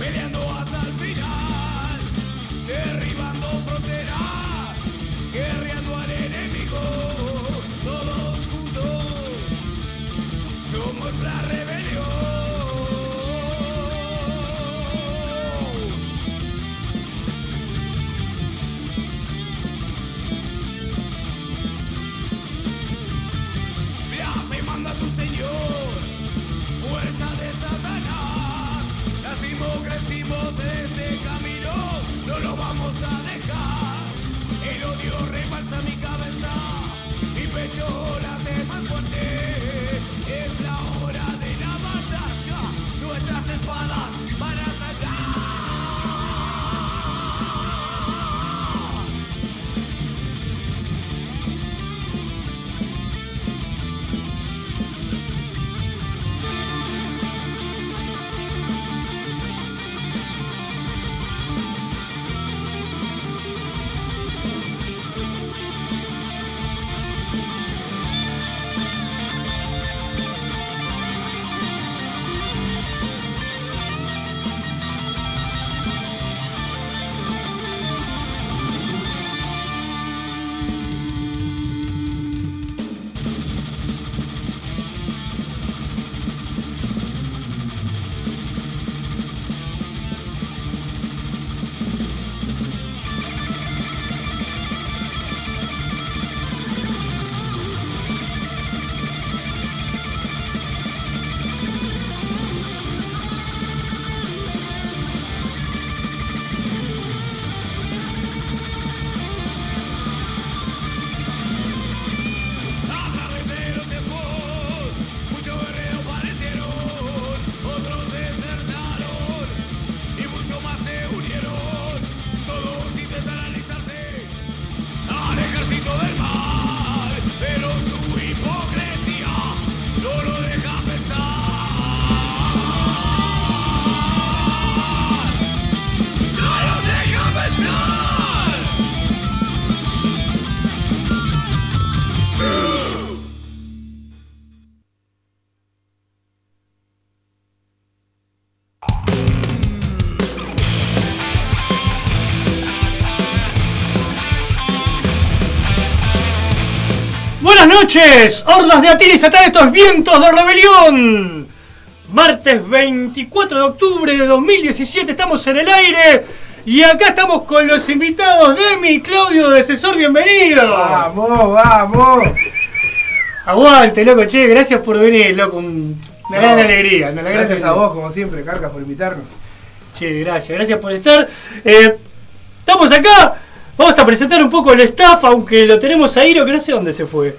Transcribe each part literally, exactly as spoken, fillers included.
Buenas noches, hordas de Atila y Satán, estos vientos de rebelión. Martes veinticuatro de octubre de dos mil diecisiete, estamos en el aire y acá estamos con los invitados Demi y Claudio de Cesor, bienvenidos. Vamos, vamos. Aguante, loco, che, gracias por venir, loco, una no, gran alegría. Una gracias gran a vos, como siempre, Carcas, por invitarnos. Che, gracias, gracias por estar. Eh, estamos acá. Vamos a presentar un poco el staff, aunque lo tenemos a Iro, que no sé dónde se fue.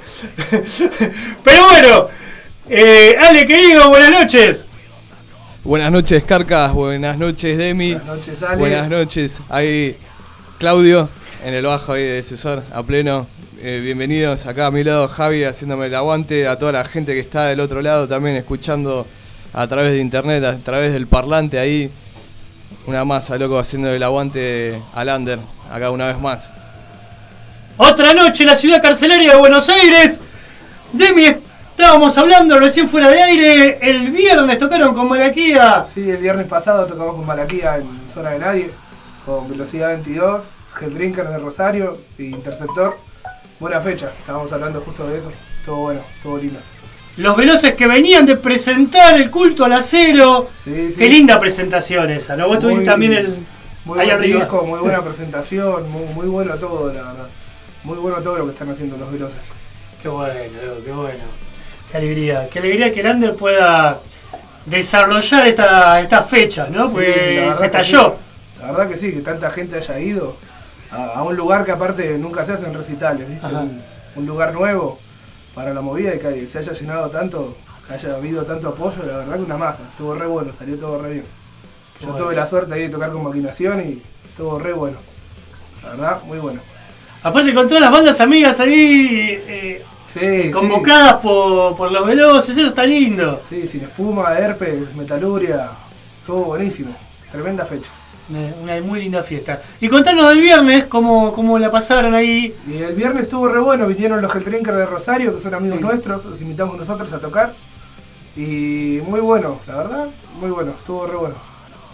Pero bueno, eh, Ale, querido, buenas noches. Buenas noches, Carcas, buenas noches, Demi. Buenas noches, Ale. Buenas noches, ahí Claudio, en el bajo ahí de Cesor, a pleno. Eh, bienvenidos acá a mi lado, Javi, haciéndome el aguante, a toda la gente que está del otro lado también escuchando a través de internet, a través del parlante ahí. Una masa, loco, haciendo el aguante al under, acá una vez más. Otra noche en la ciudad carcelaria de Buenos Aires. Demi, estábamos hablando recién fuera de aire. El viernes tocaron con Malaquía. Sí, el viernes pasado tocamos con Malaquía en Zona de Nadie, con Velocidad veintidós, Helldrinker de Rosario y Interceptor. Buena fecha, estábamos hablando justo de eso. Todo bueno, todo lindo. Los veloces que venían de presentar el culto al acero. Sí, sí. Qué linda presentación esa, ¿no? Vos tuviste también el... Muy buen disco, muy buena presentación, muy, muy bueno todo, la verdad. Muy bueno todo lo que están haciendo los veloces. Qué bueno, qué bueno. Qué alegría. Qué alegría que el under pueda desarrollar esta, esta fecha, ¿no? Sí, pues se estalló. Sí. La verdad que sí, que tanta gente haya ido a, a un lugar que aparte nunca se hacen recitales, ¿viste? Un, un lugar nuevo para la movida y que se haya llenado tanto, que haya habido tanto apoyo, la verdad que una masa. Estuvo re bueno, salió todo re bien. Yo bueno. tuve la suerte ahí de tocar con Maquinación y estuvo re bueno. La verdad, muy bueno. Aparte con todas las bandas amigas ahí eh, sí, convocadas sí. Por, por los veloces, eso está lindo. Sí, Sin Espuma, Herpes, Metaluria, todo buenísimo. Tremenda fecha. Una, una muy linda fiesta. Y contanos del viernes, cómo, cómo la pasaron ahí. Y el viernes estuvo re bueno, vinieron los Helldrinker de Rosario, que son amigos sí. nuestros, los invitamos nosotros a tocar. Y muy bueno, la verdad, muy bueno, estuvo re bueno.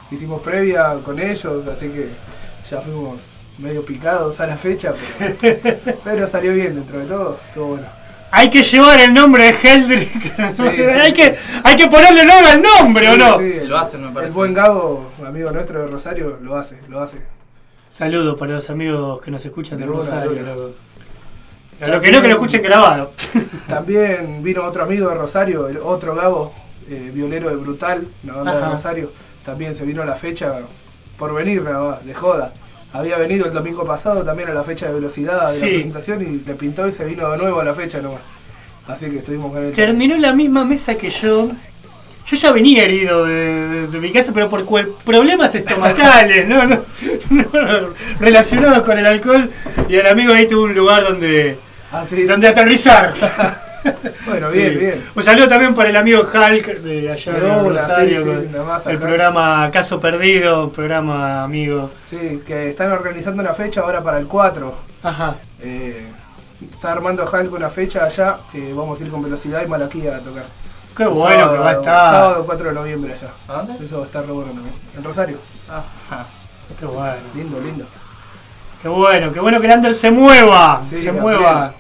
hicimos previa con ellos, así que ya fuimos medio picados a la fecha, pero, pero salió bien dentro de todo, estuvo bueno. Hay que llevar el nombre de Heldrick. Sí, hay, sí, que, sí. hay que ponerle nombre al nombre, Sí, ¿o no? sí, Lo hacen, me parece. El buen Gabo, amigo nuestro de Rosario, lo hace, lo hace. Saludos para los amigos que nos escuchan de, De una, Rosario. de una. Loco. A los que no, que lo escuchen grabado. También vino otro amigo de Rosario, el otro Gabo, eh, violero de Brutal, una banda Ajá. de Rosario. También se vino a la fecha por venir, nada más, de joda. Había venido el domingo pasado también a la fecha de velocidad de Sí. la presentación y le pintó y se vino de nuevo a la fecha nomás. Así que estuvimos con él. Terminó en la misma mesa que yo. Yo ya venía herido de, de, de mi casa, pero por cual- problemas estomacales, ¿no? No, no, relacionados con el alcohol. Y el amigo ahí tuvo un lugar donde, Ah, sí. donde aterrizar. Bueno, Sí. bien, bien. Un saludo también para el amigo Hulk de allá de, De una, Rosario, sí, sí, con nada más el acá. programa Caso Perdido, un programa amigo. Sí, que están organizando una fecha ahora para el cuatro. Ajá. Eh, está armando Hulk una fecha allá que vamos a ir con Velocidad y Malaquía a tocar. Qué El bueno sábado, que va a estar. Sábado cuatro de noviembre allá. ¿A dónde? Eso va a estar re bueno también. En Rosario. Ajá. Qué bueno. Lindo, lindo. Qué bueno, qué bueno que el under se mueva. Sí, se a mueva.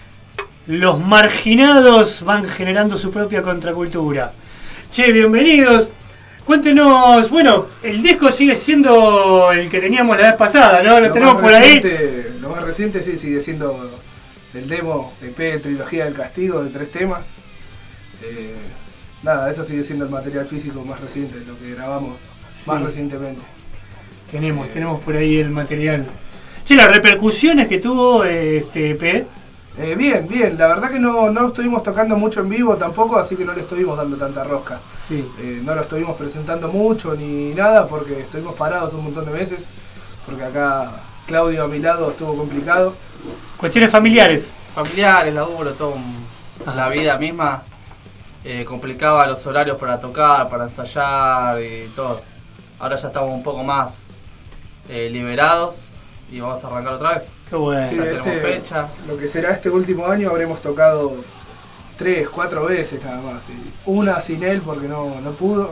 Los marginados van generando su propia contracultura. Che, bienvenidos. Cuéntenos, bueno, el disco sigue siendo el que teníamos la vez pasada, ¿no? Lo, Lo tenemos más por ahí. reciente- Lo más reciente sí sigue siendo el demo E P de Trilogía del Castigo de tres temas. Eh, nada, eso sigue siendo el material físico más reciente, lo que grabamos Sí. más recientemente. Tenemos, Eh. tenemos por ahí el material. Che, las repercusiones que tuvo eh, este E P. Eh, bien, bien, la verdad que no, no estuvimos tocando mucho en vivo tampoco, así que no le estuvimos dando tanta rosca. Sí. Eh, no lo estuvimos presentando mucho ni nada porque estuvimos parados un montón de meses, porque acá Claudio a mi lado estuvo complicado. Cuestiones familiares. Familiares, laburo, todo. un- Ajá. La vida misma eh, complicaba los horarios para tocar, para ensayar y todo. Ahora ya estamos un poco más eh, liberados y vamos a arrancar otra vez. Qué bueno. Sí, Ya tenemos este- fecha. Lo que será este último año habremos tocado tres, cuatro veces nada más. Y una sin él porque no, no pudo,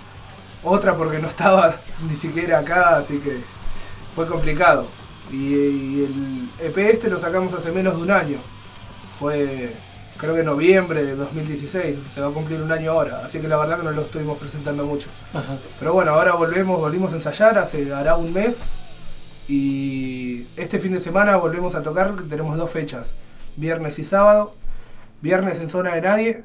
otra porque no estaba ni siquiera acá, así que fue complicado. Y, y el E P este lo sacamos hace menos de un año. Fue creo que noviembre de dos mil dieciséis, se va a cumplir un año ahora, así que la verdad que no lo estuvimos presentando mucho. Ajá. Pero bueno, ahora volvemos, volvimos a ensayar, hace hará un mes. Y este fin de semana volvemos a tocar, tenemos dos fechas, viernes y sábado. Viernes en Zona de Nadie,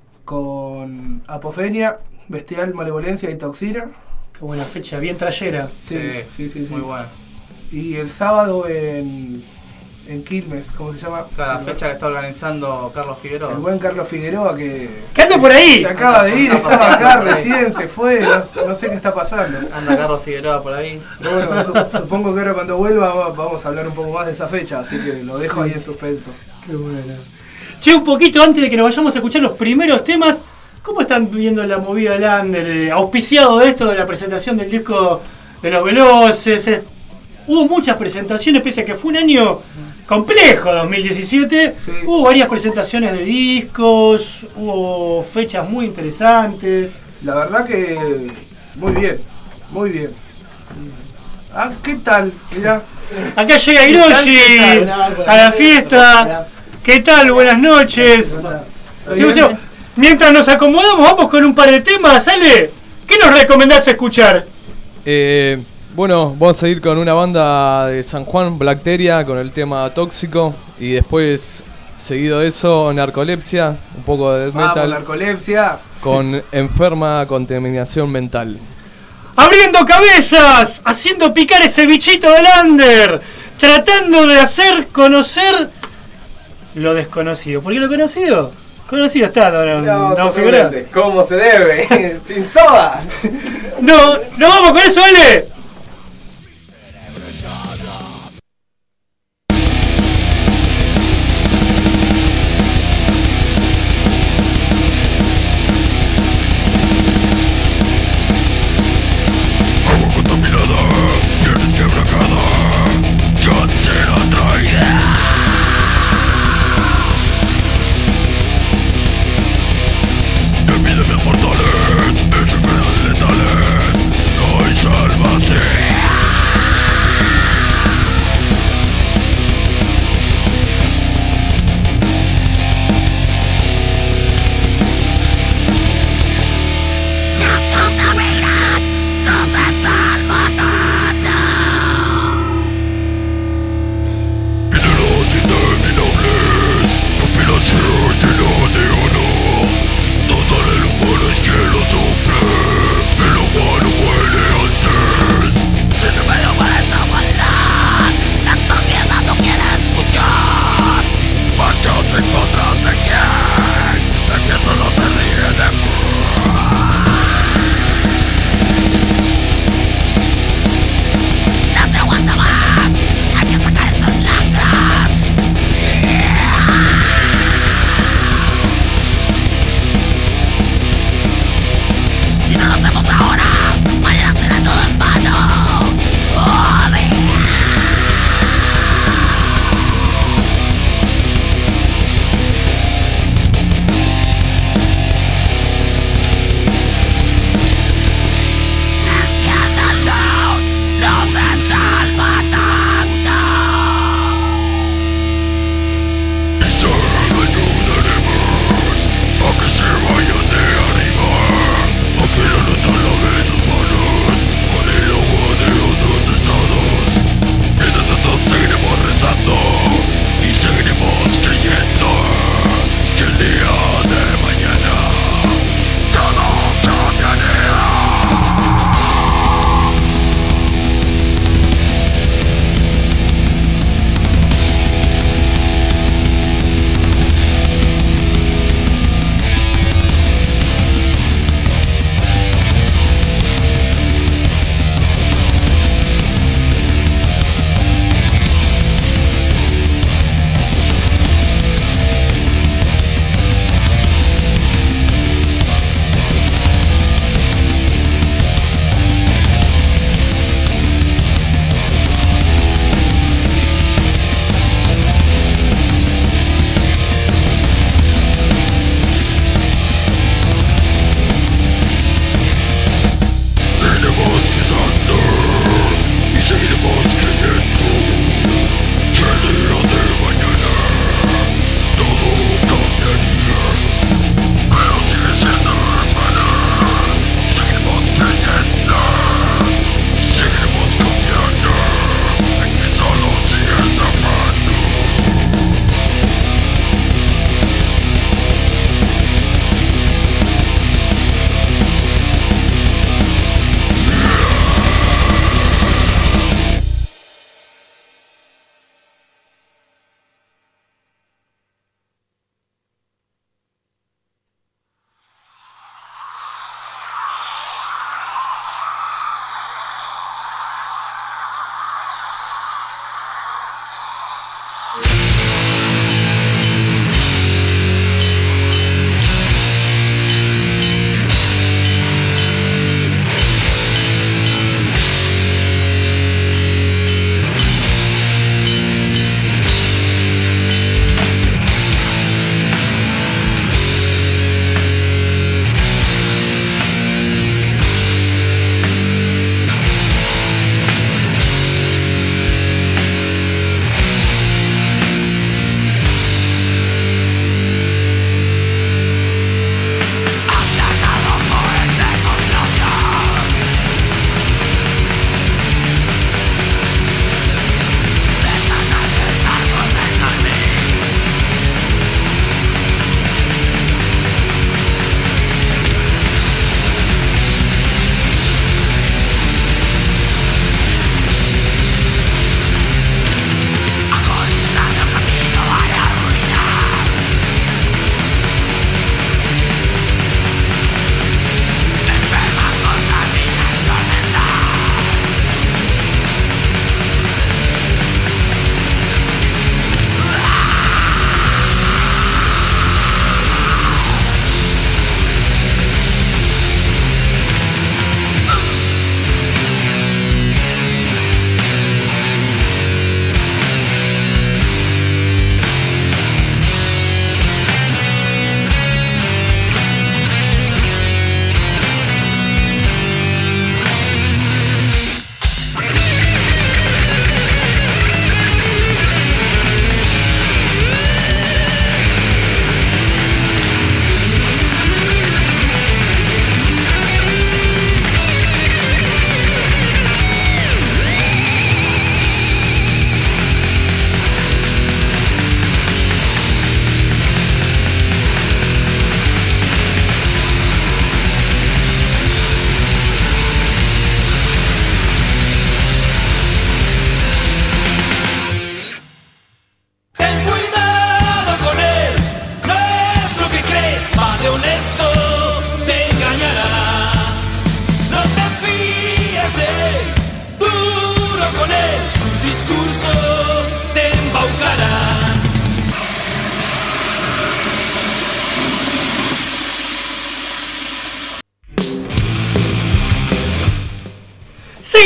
con Apofenia, Bestial, Malevolencia y Toxina. Qué buena fecha, bien trayera. Sí, sí, sí, sí. Muy bueno. Y el sábado en, en Quilmes, ¿cómo se llama? Cada El- fecha que está organizando Carlos Figueroa. El buen Carlos Figueroa que ¿Qué anda por ahí? se acaba de ir, Anda estaba pasando acá por ahí. recién, se fue, no, sé- no sé qué está pasando. Anda Carlos Figueroa por ahí. Pero bueno, su- supongo que ahora cuando vuelva va- vamos a hablar un poco más de esa fecha, así que lo dejo Sí. ahí en suspenso. Qué bueno. Che, un poquito antes de que nos vayamos a escuchar los primeros temas, ¿cómo están viendo la movida Lander? Eh, auspiciado de esto, de la presentación del disco de Los Veloces. eh, hubo muchas presentaciones, pese a que fue un año complejo, dos mil diecisiete. Sí. Hubo varias presentaciones de discos, hubo fechas muy interesantes. La verdad que muy bien, muy bien. Ah, ¿qué tal? Mirá. Acá llega Hiroshi a la fiesta. ¿Qué tal? Buenas noches. Sí, sí. Mientras nos acomodamos, vamos con un par de temas. Ale, ¿qué nos recomendás escuchar? Eh, bueno, vamos a ir con una banda de San Juan, Blacteria, con el tema Tóxico. Y después, seguido de eso, Narcolepsia, un poco de death Vamos, metal, narcolepsia. con Enferma Contaminación Mental. Abriendo cabezas, haciendo picar ese bichito del under, tratando de hacer conocer lo desconocido. Porque lo conocido, conocido está, don, No, don Figueroa. totalmente. ¿Cómo se debe? Sin soda. No, no vamos con eso, Ale. Epidemias mortales, enfermedades letales, no hay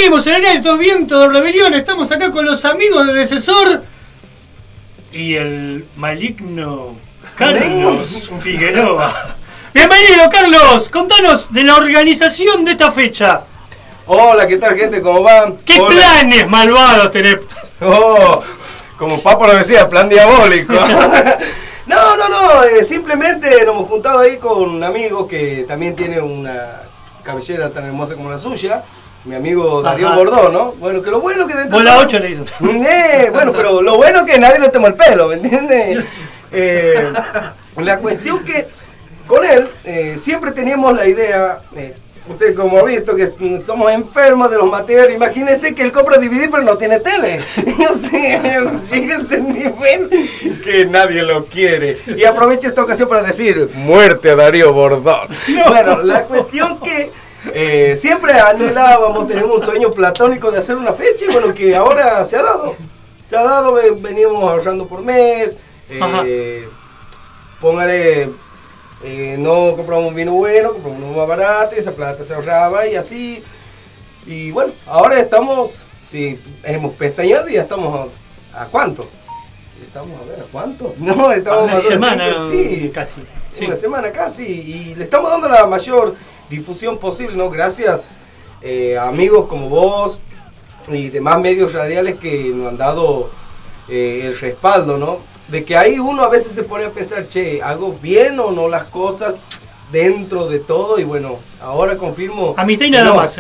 Seguimos en el aire, estos vientos de rebelión. Estamos acá con los amigos de Decesor y el maligno Carlos Figueroa. Bienvenido, Carlos. Contanos de la organización de esta fecha. Hola, ¿qué tal, gente? ¿Cómo van? ¿Qué Hola. planes malvados tenés? Oh, como Papo lo decía, plan diabólico. No, no, no, eh, simplemente nos hemos juntado ahí con un amigo que también tiene una cabellera tan hermosa como la suya. Mi amigo Darío Bordón, ¿no? Bueno, que lo bueno que dentro... Bola ocho le hizo. Eh, bueno, pero lo bueno que nadie le toma el pelo, ¿me entiendes? Eh, la cuestión que con él eh, siempre teníamos la idea... Eh, usted como ha visto que somos enfermos de los materiales, imagínense que él compra D V D pero no tiene tele. No sé, llega a ese nivel que nadie lo quiere. Y aprovecho esta ocasión para decir, muerte a Darío Bordón. No. Bueno, la cuestión que eh, siempre anhelábamos, tenemos un sueño platónico de hacer una fecha y bueno, que ahora se ha dado. Se ha dado, veníamos ahorrando por mes, eh, póngale... Eh, no compramos un vino bueno, compramos uno más barato y esa plata se ahorraba y así. Y bueno, ahora estamos, sí, hemos pestañado y ya estamos a, ¿a cuánto? Estamos a ver, ¿a cuánto? No, estamos a una más semana, sí, casi. Sí. Una semana casi y le estamos dando la mayor difusión posible, ¿no? Gracias eh, a amigos como vos y demás medios radiales que nos han dado eh, el respaldo, ¿no? De que ahí uno a veces se pone a pensar, che, ¿hago bien o no las cosas dentro de todo? Y bueno, ahora confirmo... Amistad y nada no. más. ¿eh?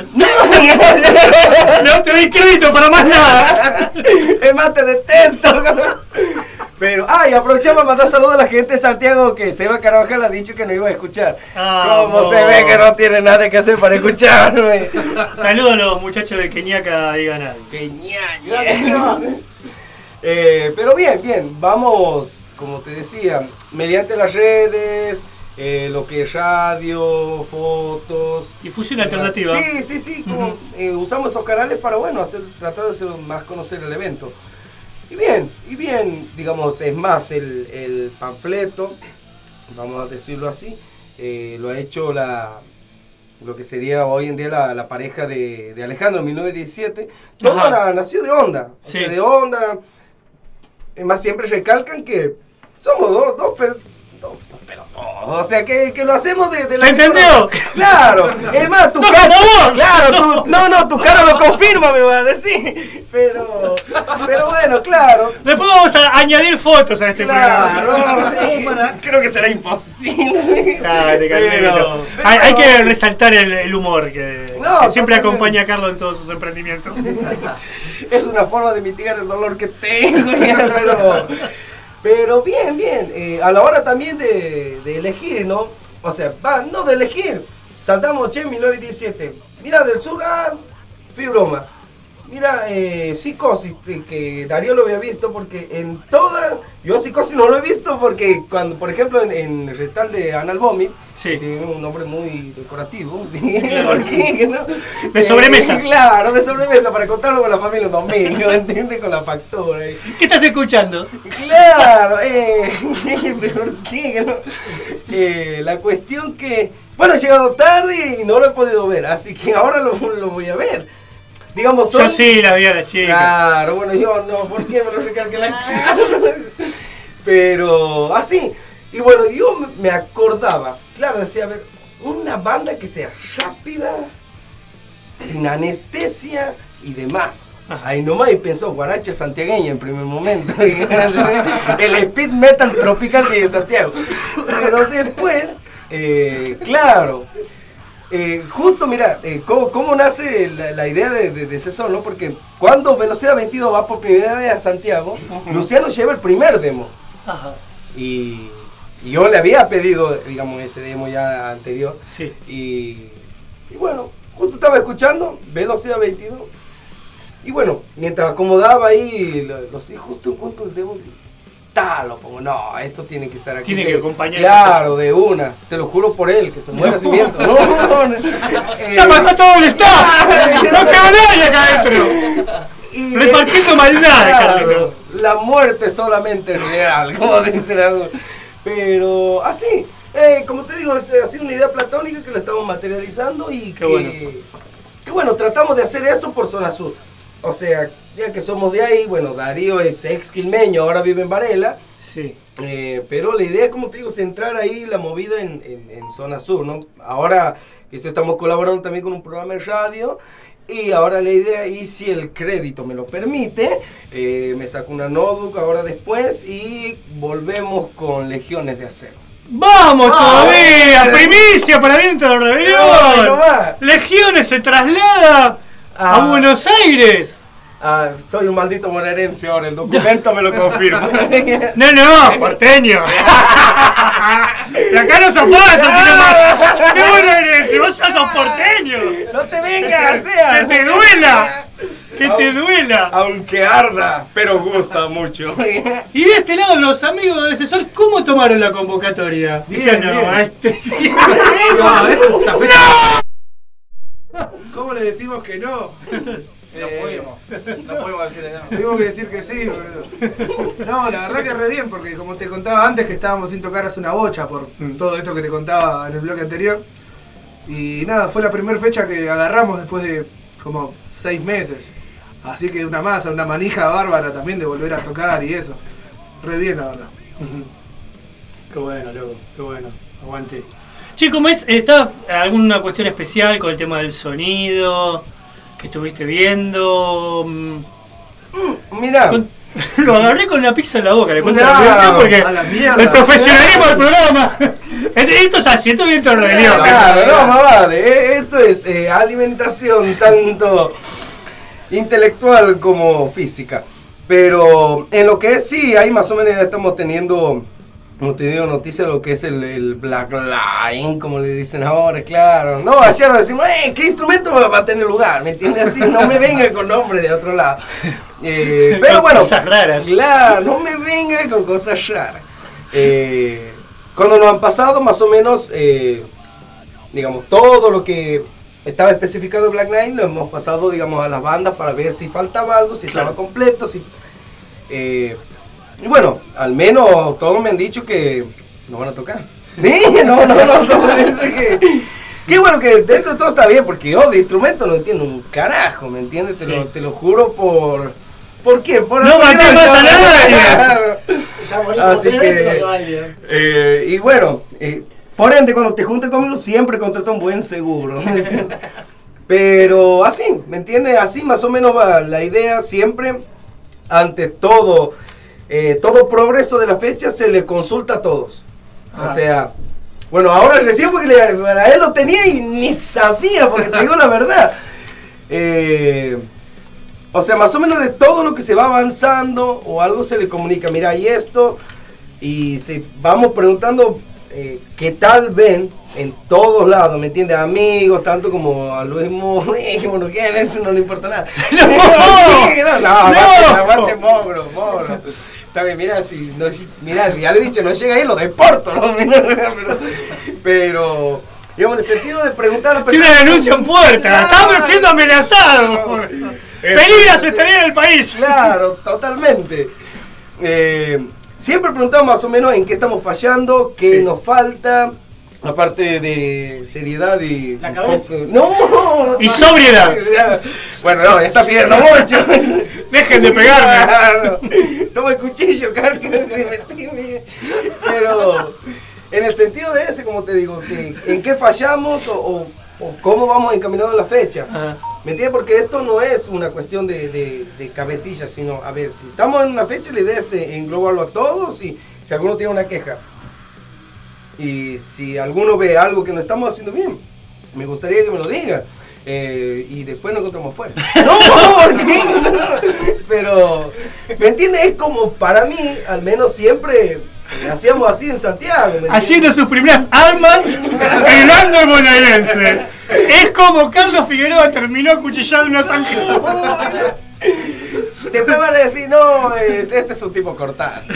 No te doy crédito para más nada. Es más, te detesto. Pero, ay, ah, aprovechamos para mandar saludos a la gente de Santiago que Seba Carvajal ha dicho que no iba a escuchar. Ah, Como no. se ve que no tiene nada que hacer para escucharme. Saludos a los muchachos de Keniaca, digan algo. ¡Qué ñaña! Eh, pero bien, bien, vamos, como te decía, mediante las redes, eh, lo que es radio, fotos. Difusión alternativa. Sí, sí, sí, como, uh-huh. eh, usamos esos canales para, bueno, hacer, tratar de hacer más conocer el evento. Y bien, y bien, digamos, es más, el, el panfleto, vamos a decirlo así, eh, lo ha hecho la... lo que sería hoy en día la, la pareja de, de Alejandro en mil novecientos diecisiete. Todo la, nació de Onda, sí. O sea, de Onda. Es más, siempre recalcan que somos dos, dos, per, dos, dos pelotosos. O sea, que, que lo hacemos de, de ¿Se la entendió? Claro. Es más, tu no, cara... No, claro, tu, no, no, tu cara lo confirma, me va a decir. Pero, pero bueno, claro. Después vamos a añadir fotos a este claro, programa. Sí, para... Creo que será imposible. Claro, pero, pero, hay, hay que resaltar el, el humor que, no, que siempre no, acompaña a Carlos en todos sus emprendimientos. Es una forma de mitigar el dolor que tengo. Pero, pero bien, bien. Eh, a la hora también de, de elegir, ¿no? O sea, va, no de elegir. Saltamos, che, mil novecientos diecisiete. Mira, del sur, ah, Fibroma. Mira, eh, Psicosis, que Darío lo había visto porque en toda... Yo Psicosis no lo he visto porque cuando, por ejemplo, en, en el recital de Anal Vomit, sí. Que tiene un nombre muy decorativo, ¿por qué? ¿No? De sobremesa. Eh, claro, de sobremesa, para contarlo con la familia un domingo, ¿entiendes? Con la factura. Eh. ¿Qué estás escuchando? Claro, eh, ¿por qué? ¿No? Eh, la cuestión que... Bueno, he llegado tarde y no lo he podido ver, así que ahora lo, lo voy a ver. Digamos, son... Yo sí la vi a la chica. Claro, bueno, yo no, ¿por qué me lo recalqué la cara? Pero así. Y bueno, yo me acordaba, claro, decía, a ver, una banda que sea rápida, sin anestesia y demás. Ahí nomás y pensó, guaracha santiagueña en primer momento. El speed metal tropical que es Santiago. Pero después, eh, claro... Eh, justo, mira, eh, ¿cómo, cómo nace la, la idea de, de, de Decesor, ¿no? Porque cuando Velocidad veintidós va por primera vez a Santiago, uh-huh. Luciano lleva el primer demo. Uh-huh. Y, y yo le había pedido, digamos, ese demo ya anterior. Sí. Y, y bueno, justo estaba escuchando Velocidad veintidós. Y bueno, mientras acomodaba ahí los hijos, justo encuentro el demo. Lo pongo, no, esto tiene que estar aquí. Tiene te, que acompañar. Claro, de una. Te lo juro por él, que se muera no. si miento. No, no, no. Eh, ¡se mató todo el staff! ¡No quedó nadie acá adentro! Y repartiendo maldad, claro, la muerte solamente es real, como dicen algunos. Pero así, eh, como te digo, es, ha sido una idea platónica que la estamos materializando y Qué que, bueno. que bueno, tratamos de hacer eso por Zona Sur. O sea, ya que somos de ahí, bueno, Darío es ex quilmeño, ahora vive en Varela. Sí. Eh, pero la idea, como te digo, centrar ahí la movida en, en, en Zona Sur, ¿no? Ahora que sí estamos colaborando también con un programa de radio. Y ahora la idea, y si el crédito me lo permite, eh, me saco una notebook ahora después y volvemos con Legiones de Acero. ¡Vamos Ah, todavía! eh. ¡Primicia para dentro del rebelión! No, no va. Legiones se traslada Ah. a Buenos Aires. Ah, soy un maldito bonaerense ahora, el documento me lo confirma. No, no, porteño. Y acá no sos falso, sino más. ¡Qué bueno eres! Si vos ya sos porteño. ¡No te vengas, sea! ¡Que te duela! ¡Que te duela! Aunque arda, pero gusta mucho. Y de este lado, los amigos de César, ¿cómo tomaron la convocatoria? Bien, Dije, no, bien. a este... No, esta fecha- ¿Cómo le decimos que no? No Eh, pudimos. No pudimos decirle no. Tuvimos que decir que sí, boludo. No, la verdad que re bien, porque como te contaba antes que estábamos sin tocar hace una bocha por todo esto que te contaba en el bloque anterior. Y nada, fue la primera fecha que agarramos después de como seis meses. Así que una masa, una manija bárbara también de volver a tocar y eso. Re bien, la verdad. Qué bueno, loco, qué bueno. Aguante. Che, ¿cómo es? ¿Está alguna cuestión especial con el tema del sonido que estuviste viendo? Mm, Mira, con- Lo agarré con una pizza en la boca, le cuento No, la producción porque a la mierda. el profesionalismo del programa. Esto es así, esto es viento de rebelión. claro, no, más vale. eh, Esto es eh, alimentación tanto intelectual como física. Pero en lo que es, sí, ahí más o menos ya estamos teniendo, hemos tenido noticias de lo que es el, el Black Line, como le dicen ahora, claro. No, ayer nos decimos, eh, ¿qué instrumento va va a tener lugar? ¿Me entiendes? Así, no me venga con nombre de otro lado. Eh, pero Con bueno, cosas raras. claro, no me venga con cosas raras. Eh, cuando nos han pasado más o menos, eh, digamos, todo lo que estaba especificado en Black Line, lo hemos pasado, digamos, a las bandas para ver si faltaba algo, si Claro. estaba completo, si... Eh, y bueno, al menos todos me han dicho que no van a tocar. Sí, no, no, no, todos me dicen que... Qué bueno que dentro de todo está bien, porque yo de instrumento no entiendo un carajo, ¿me entiendes? Te, Sí. lo, te lo juro por... ¿Por qué? Por No por- maté más a nadie. Ya morí Así como tres veces, que... no hay baile. Eh, y bueno, eh, por ende, cuando te juntes conmigo, siempre contrata un buen seguro. Pero así, ¿me entiendes? Así más o menos va la idea. Siempre, ante todo, eh, todo progreso de la fecha, se le consulta a todos. Ah. O sea, bueno, ahora recién porque le- para él lo tenía y ni sabía, porque te digo la verdad. Eh, o sea, más o menos de todo lo que se va avanzando o algo se le comunica, mira, y esto, y si vamos preguntando eh, qué tal ven en todos lados, ¿me entiendes? Amigos, tanto como a Luis Moreno, bueno, ¿quién es? Eso no le importa nada. ¡No! no, no, ¡No! aguante, aguante, Mogro, Mogro. Está bien, mira, si no, mira, ya le he dicho, no llega ahí, lo deporto, ¿no? pero, pero, digamos, en el sentido de preguntar a la Tiene persona. una denuncia en puerta. Claro. Estamos siendo amenazados. Peligra su estadía en el país. Claro, totalmente. Eh, siempre preguntamos más o menos en qué estamos fallando, qué Sí. nos falta, aparte de seriedad y... La cabeza. No. Y sobriedad. Bueno, no, ya está pidiendo mucho. Dejen de pegarme. Claro. Toma el cuchillo, cara, que no se me tiene. Pero en el sentido de ese, como te digo, que en qué fallamos o, o- o cómo vamos encaminando la fecha. Ajá. ¿Me entiendes? Porque esto no es una cuestión de, de, de cabecilla, sino, a ver, si estamos en una fecha, la idea es eh, englobarlo a todos y si alguno tiene una queja. Y si alguno ve algo que no estamos haciendo bien, me gustaría que me lo diga. Eh, y después nos encontramos fuera. No, ¿por qué? Pero, ¿me entiendes? Es como para mí, al menos siempre eh, hacíamos así en Santiago. ¿me entiendes? Haciendo sus primeras armas en el ando bonaerense. Es como Carlos Figueroa terminó acuchillando una zanja. Después van a decir, no, eh, este es un tipo cortante.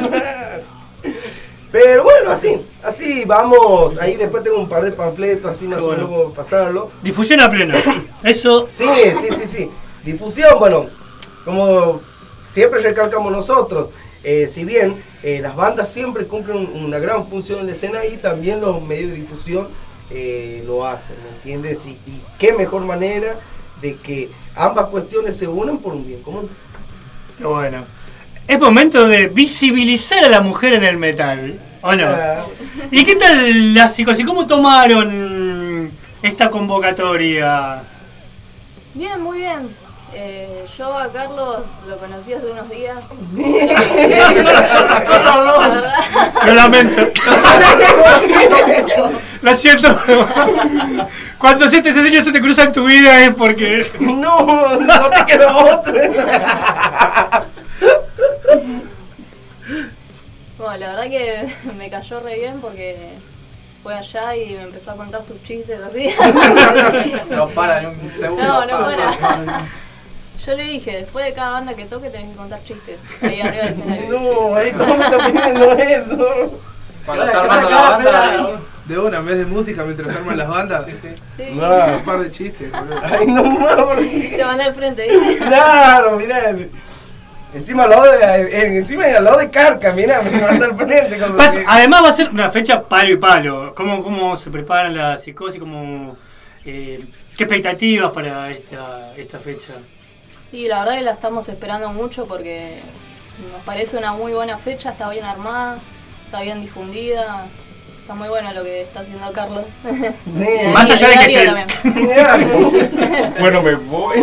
Pero bueno, así, así vamos. Ahí después tengo un par de panfletos, así más o Bueno. menos como pasarlo. Difusión a pleno. Eso. Sí, sí, sí, sí. Difusión, bueno, como siempre recalcamos nosotros, eh, si bien eh, las bandas siempre cumplen una gran función en la escena y también los medios de difusión eh, lo hacen, ¿me entiendes? Y, y qué mejor manera de que ambas cuestiones se unan por un bien común. Qué bueno. Es momento de visibilizar a la mujer en el metal, ¿o no? Ah. ¿Y qué tal la psicosis? ¿Cómo tomaron esta convocatoria? Bien, muy bien. Eh, yo a Carlos lo conocí hace unos días. Lo lamento. Lo siento. Cuando se te enseña eso te cruza en tu vida es porque... No, no te quedó otro. Bueno, la verdad que me cayó re bien porque fue allá y me empezó a contar sus chistes así. No para ni un segundo. No, no para. Yo le dije, después de cada banda que toque tenés que contar chistes ahí arriba del escenario. No, ahí cómo me está pidiendo eso. Cuando está armando la banda. De una, en vez de música mientras arman las bandas. Sí, sí. Sí. No. Un par de chistes, boludo. Ay, no más, porque... Te mandé al frente, ¿viste? Claro, mira. Encima al lado de, encima al lado de Carca, mira, me manda al frente. Con Vas- que... además va a ser una fecha palo y palo. ¿Cómo, cómo se preparan la psicosis? ¿Cómo, eh, ¿Qué expectativas para esta, esta fecha? Y la verdad que la estamos esperando mucho porque nos parece una muy buena fecha, está bien armada, está bien difundida, está muy bueno lo que está haciendo Carlos. Bien. Más allá de que Y Darío te- también. Bueno, me voy.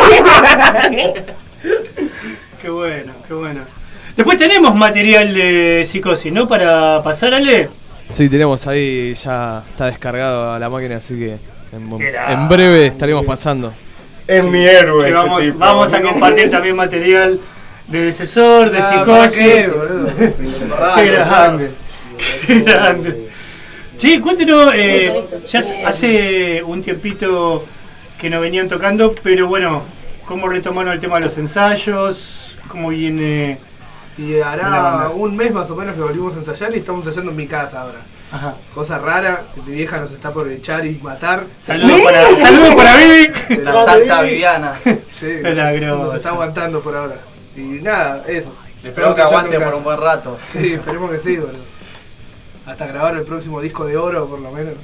Qué bueno, qué bueno. Después tenemos material de psicosis, ¿no? Para pasar, Ale. Sí, tenemos ahí, ya está descargado a la máquina, así que en, Era- en breve estaremos pasando. Es mi héroe. Que ese vamos, tipo. vamos a compartir también material de decesor, de Ah, ¿para psicosis. qué, boludo? Qué grande. Qué grande. Sí, cuéntenos, eh, ya hace- hace un tiempito que no venían tocando, pero bueno, ¿cómo retomaron el tema de los ensayos? ¿Cómo viene? Y La hará banda. un mes más o menos que volvimos a ensayar y estamos ensayando en mi casa ahora. Ajá. Cosa rara, que mi vieja nos está por echar y matar. Saludos para, saludos para Vivi. La Santa Viviana. Sí, La nos grosa. está aguantando por ahora. Y nada, eso. Espero que Estamos aguante ensayando por en un buen rato. casa. Sí, esperemos que sí, boludo. Hasta grabar el próximo disco de oro, por lo menos.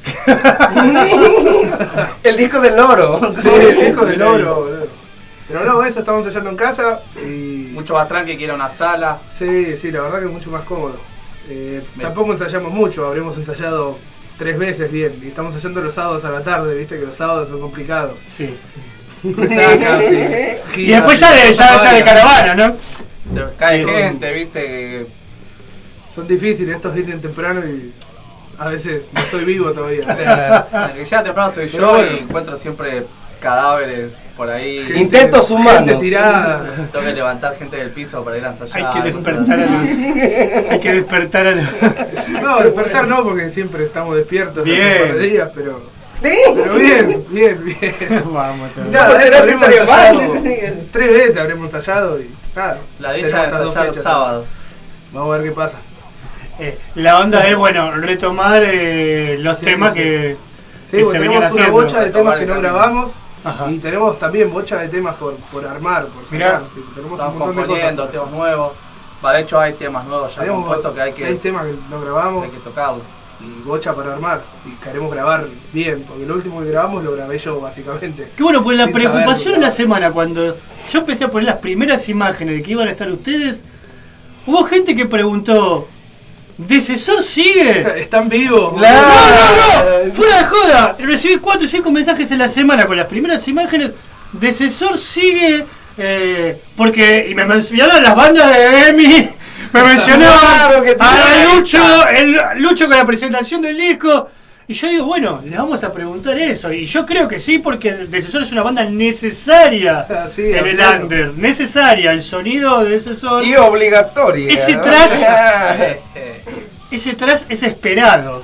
El disco del loro. Sí, el disco del oro, boludo. Pero no, eso, estamos ensayando en casa y... Mucho más tranqui que ir a una sala. Sí, sí, la verdad que es mucho más cómodo. Eh, Bien. tampoco ensayamos mucho, habremos ensayado tres veces bien. Y estamos ensayando los sábados a la tarde, viste que los sábados son complicados. Sí. Resacas y, Y después ya de, ya, ya de caravana, ¿no? Te cae Sí. gente, viste. que- Son difíciles, estos vienen temprano y a veces no estoy vivo todavía. que ya temprano soy Pero yo bueno. y encuentro siempre cadáveres por ahí. Gente- Intentos humanos. Gente tirada. Tengo que levantar gente del piso para ir a ensayar. Hay que cosas despertar a así. los. Hay que despertar a los. No, despertar no, porque siempre estamos despiertos hace Bien. un par de días, pero, ¿Sí? pero bien, bien, bien. Vamos, todo. Nada, ¿Cómo será eso si habremos estaría mal? ensayado tres veces habremos ensayado y nada. La dicha tenemos de estas dos ensayar los fechas. sábados. Vamos a ver qué pasa. Eh, la onda es, bueno, retomar eh, los Sí, temas sí. que, Sí, que bueno, se venían tenemos una haciendo. bocha de temas Retomar que el no camino. grabamos Ajá. y tenemos también bocha de temas por, por armar, por Mirá. sacar. Tipo, tenemos Estamos un montón de componiendo cosas. temas nuevos. Va, de hecho hay temas nuevos ya Tenemos compuestos que hay seis que, temas que no grabamos hay que tocarlos. y bocha para armar. Y queremos grabar bien, porque lo último que grabamos lo grabé yo básicamente. Qué bueno, pues la Sin preocupación saberlo. en la semana, cuando yo empecé a poner las primeras imágenes de que iban a estar ustedes, hubo gente que preguntó, ¿Decesor sigue? ¿Están vivos? La- ¡No, no, no! ¡Fuera de joda! Recibí cuatro o cinco mensajes en la semana con las primeras imágenes. Decesor sigue. Eh, porque. Y me mencionaron las bandas de Emi. Me mencionaron Claro que a tiene- Lucho, el, Lucho con la presentación del disco. Y yo digo, bueno, le vamos a preguntar eso. Y yo creo que sí, porque Decesor es una banda necesaria Ah, sí, en el claro. under. Necesaria. El sonido de Decesor. Y obligatoria. Ese ¿no? trash- Eh, eh, Ese trash es esperado.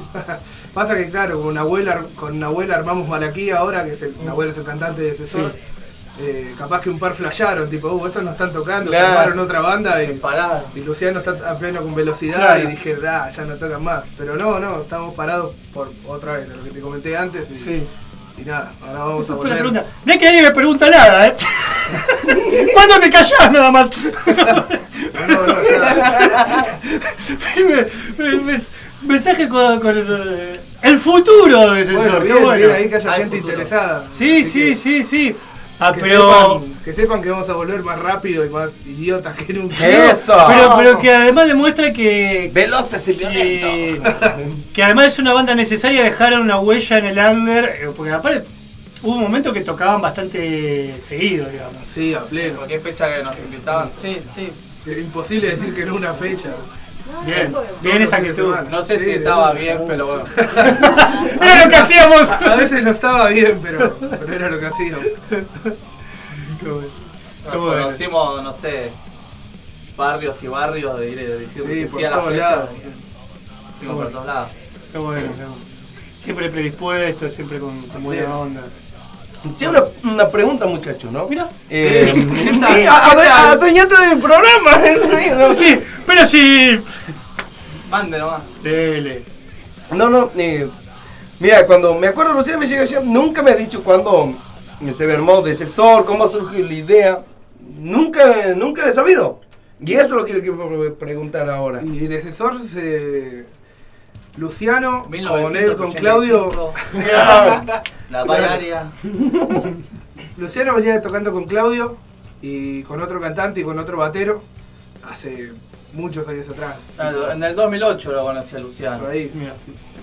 Pasa que claro, con Nahuel, ar- con Nahuel armamos Malaquí ahora, que es el, Nahuel es el cantante de Decesor. Sí. Eh, capaz que un par flasharon, tipo, uh, estos no están tocando, Claro. formaron otra banda se y, pararon. y Luciano está a pleno con velocidad Claro. y dije, ah, ya no tocan más. Pero no, no, estamos parados por otra vez, lo que te comenté antes y, Sí. y nada, ahora vamos a Esa fue la volver. pregunta. No es que nadie me pregunta nada, ¿eh? ¿Cuándo te callás nada más? No, no, no, ya- me, me- me- mensaje con, con el, el futuro de César. Bueno, Qué bien, bueno. bien ahí que haya Hay gente futuro. interesada. Sí, Así sí, que- sí, sí. Ah, que, pero, sepan, que sepan que vamos a volver más rápido y más idiotas que nunca. ¡Eso! pero, pero que además demuestra que, Veloces y que, violentos. que además es una banda necesaria, dejar una huella en el under, eh, porque aparte hubo un momento que tocaban bastante seguido, digamos. Sí, a pleno. Cualquier fecha que nos invitaban. Sí, sí. Es imposible decir que no una fecha. Bien, Todos bien los esa fines de actitud. semana. No sé Sí, si de estaba una. bien, pero bueno. Era lo que hacíamos. A veces no estaba bien, pero, pero era lo que hacíamos. Qué bueno. Nos Qué bueno. conocimos, no sé, barrios y barrios de ir de decir Sí, que por sí a la todos fecha. lados. Fuimos por todos lados. Qué bueno, qué bueno. Siempre predispuesto, siempre con, con buena onda. Che, una, una pregunta, muchacho, ¿no? Mira. Eh, ¿Qué tal? y a- a- Adueñate de mi programa. Sí, no, Sí, pero sí. Mande nomás. Dele. no, no eh, mira, cuando me acuerdo, Lucía me llega decía, nunca me ha dicho cuándo se armó de César, cómo surgió la idea. Nunca, nunca le he sabido. Y eso es lo que quiero preguntar ahora. Y de César se. Luciano, con mil él, novecientos con ochenta y Claudio. cinco, Ya. La Bavaria. Luciano venía tocando con Claudio y con otro cantante y con otro batero hace muchos años atrás. En el dos mil ocho lo conocí a Luciano. Por ahí. Mira.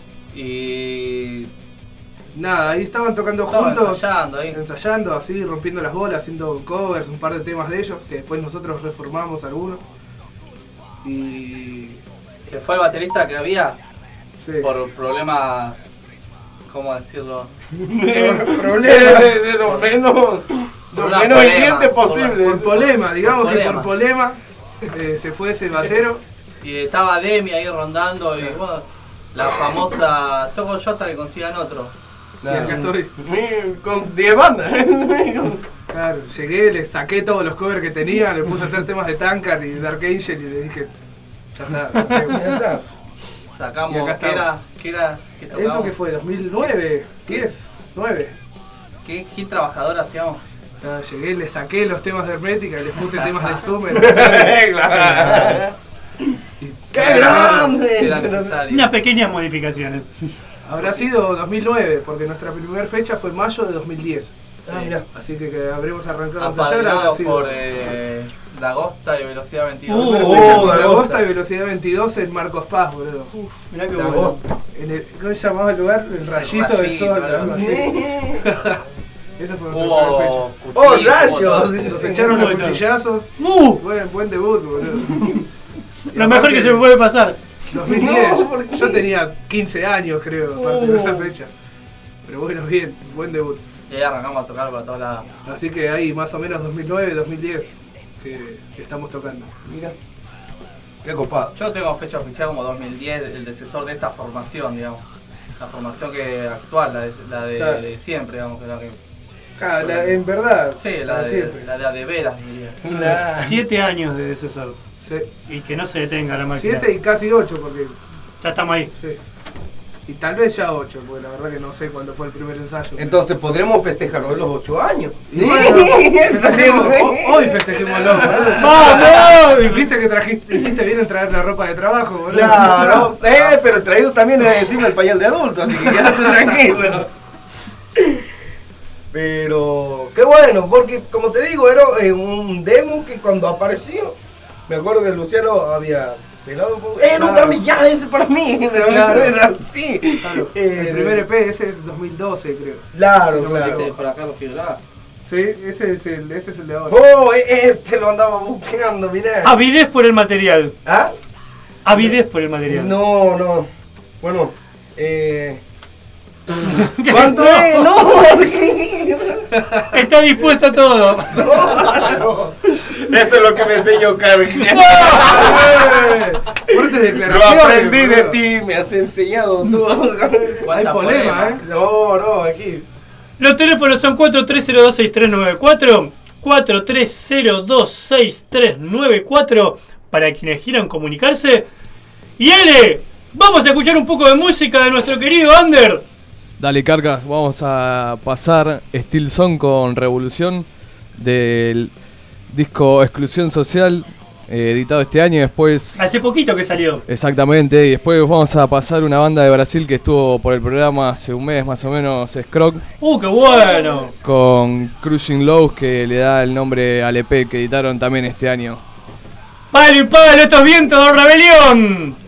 Y Nada, ahí estaban tocando estaba juntos. ensayando ahí. Ensayando así, rompiendo las bolas, haciendo covers, un par de temas de ellos, que después nosotros reformamos algunos. Y. Se fue el baterista que había Sí. por problemas, ¿cómo decirlo? Problema. De, de lo menos, de lo Una menos polema, hiriente por- posible. Por polema, digamos Por que polema. por polema eh, se fue ese batero. Y estaba Demi ahí rondando y bueno, la famosa toco yo hasta que consigan otro. Y acá estoy. Mm, Con diez bandas. Claro, llegué, le saqué todos los covers que tenía, le puse a hacer temas de Tankard y Dark Angel y le dije, ya está. Ya está. Y Sacamos, acá ¿qué era? estamos. ¿Qué era? ¿Qué ¿Eso tocamos? que fue? ¿dos mil nueve? ¿diez? ¿nueve? ¿Qué hit trabajador hacíamos? Ah, llegué, le saqué los temas de Hermética y les puse temas de Summer. Claro. Y ¡Qué Era grande! necesario. Unas pequeñas modificaciones. habrá sido dos mil nueve, porque nuestra primera fecha fue mayo de dos mil diez. Ah, mira. Así que, que habremos arrancado a ensayar. Habrá Apadrinados sido por eh, Dagosta y Velocidad veintidós. Uh, primera Oh, fecha con Dagosta. Dagosta y Velocidad veintidós en Marcos Paz, boludo. Mirá qué La bueno. voz. En el, ¿Cómo se llamaba el lugar? El Rayito del Rayito, Sol. algo algo así. Esa fue nuestra primera Hubo fecha. cuchillos, ¡Oh, hubo rayos! todo. Nos echaron los cuchillazos. ¡Uh! Bueno, buen debut, boludo. Y Lo mejor aparte, que se me puede pasar. dos mil diez, No, ¿por qué? yo tenía quince años, creo, aparte de Uh. esa fecha. Pero bueno, bien, buen debut. Y ahí arrancamos a tocar por todos lados. Así que ahí, más o menos dos mil nueve, dos mil diez, que estamos tocando. Mira. Qué copado. Yo tengo fecha oficial como dos mil diez, el decesor de esta formación, digamos. La formación que actual, la de, la de, Claro. de siempre, digamos. Que la que, Ah, la- en verdad, sí, la de, siempre. la de, de veras, diría. Nah. Siete años de César. Sí. Y que no se detenga la máquina. Siete y casi ocho, porque Ya estamos ahí. sí. Y tal vez ya ocho, porque la verdad que no sé cuándo fue el primer ensayo. Entonces podremos festejar hoy los ocho años. Y bueno, festejemos, ho- hoy festejémoslo, boludo. ¡Vamos! Viste que trajiste, hiciste bien en traer la ropa de trabajo, boludo. Claro, eh, pero traído también encima el pañal de adulto, así que quédate tranquilo. Pero qué bueno, porque como te digo, era eh, un demo que cuando apareció, me acuerdo que Luciano había pelado un poco. ¡Eh, no, Claro. dame ya, ese para mí! Claro. Era así. Claro. Eh, El primer E P, ese es dos mil doce, creo. Claro, Si no me claro. Este, para Carlos Figueroa. Sí, ese es el, este es el de ahora. Oh, e- este lo andaba buscando, mirá. Avidez por el material. ¿Ah? Avidez por el material. No, no. Bueno, eh. ¿Qué? ¿Cuánto No. es? No, Está dispuesto a todo. no. Eso es lo que me enseñó Carlos. ¡Eh! Fuertes Lo declaraciones. aprendí de boludo. ti, me has enseñado tú. Hay ¿Cuánta polema, ¿eh? No, no, aquí. Los teléfonos son cuatro tres cero dos seis tres nueve cuatro, cuatro tres cero dos seis tres nueve cuatro para quienes quieran comunicarse. Y Ale, vamos a escuchar un poco de música de nuestro querido Ander. Dale, Carcas, vamos a pasar Steel Song con Revolución del disco Exclusión Social eh, editado este año y después... Hace poquito que salió. Exactamente, y después vamos a pasar una banda de Brasil que estuvo por el programa hace un mes más o menos, Scrog. ¡Uh, qué bueno! Con Cruising Lows, que le da el nombre al E P que editaron también este año. ¡Palo y palo estos vientos de rebelión!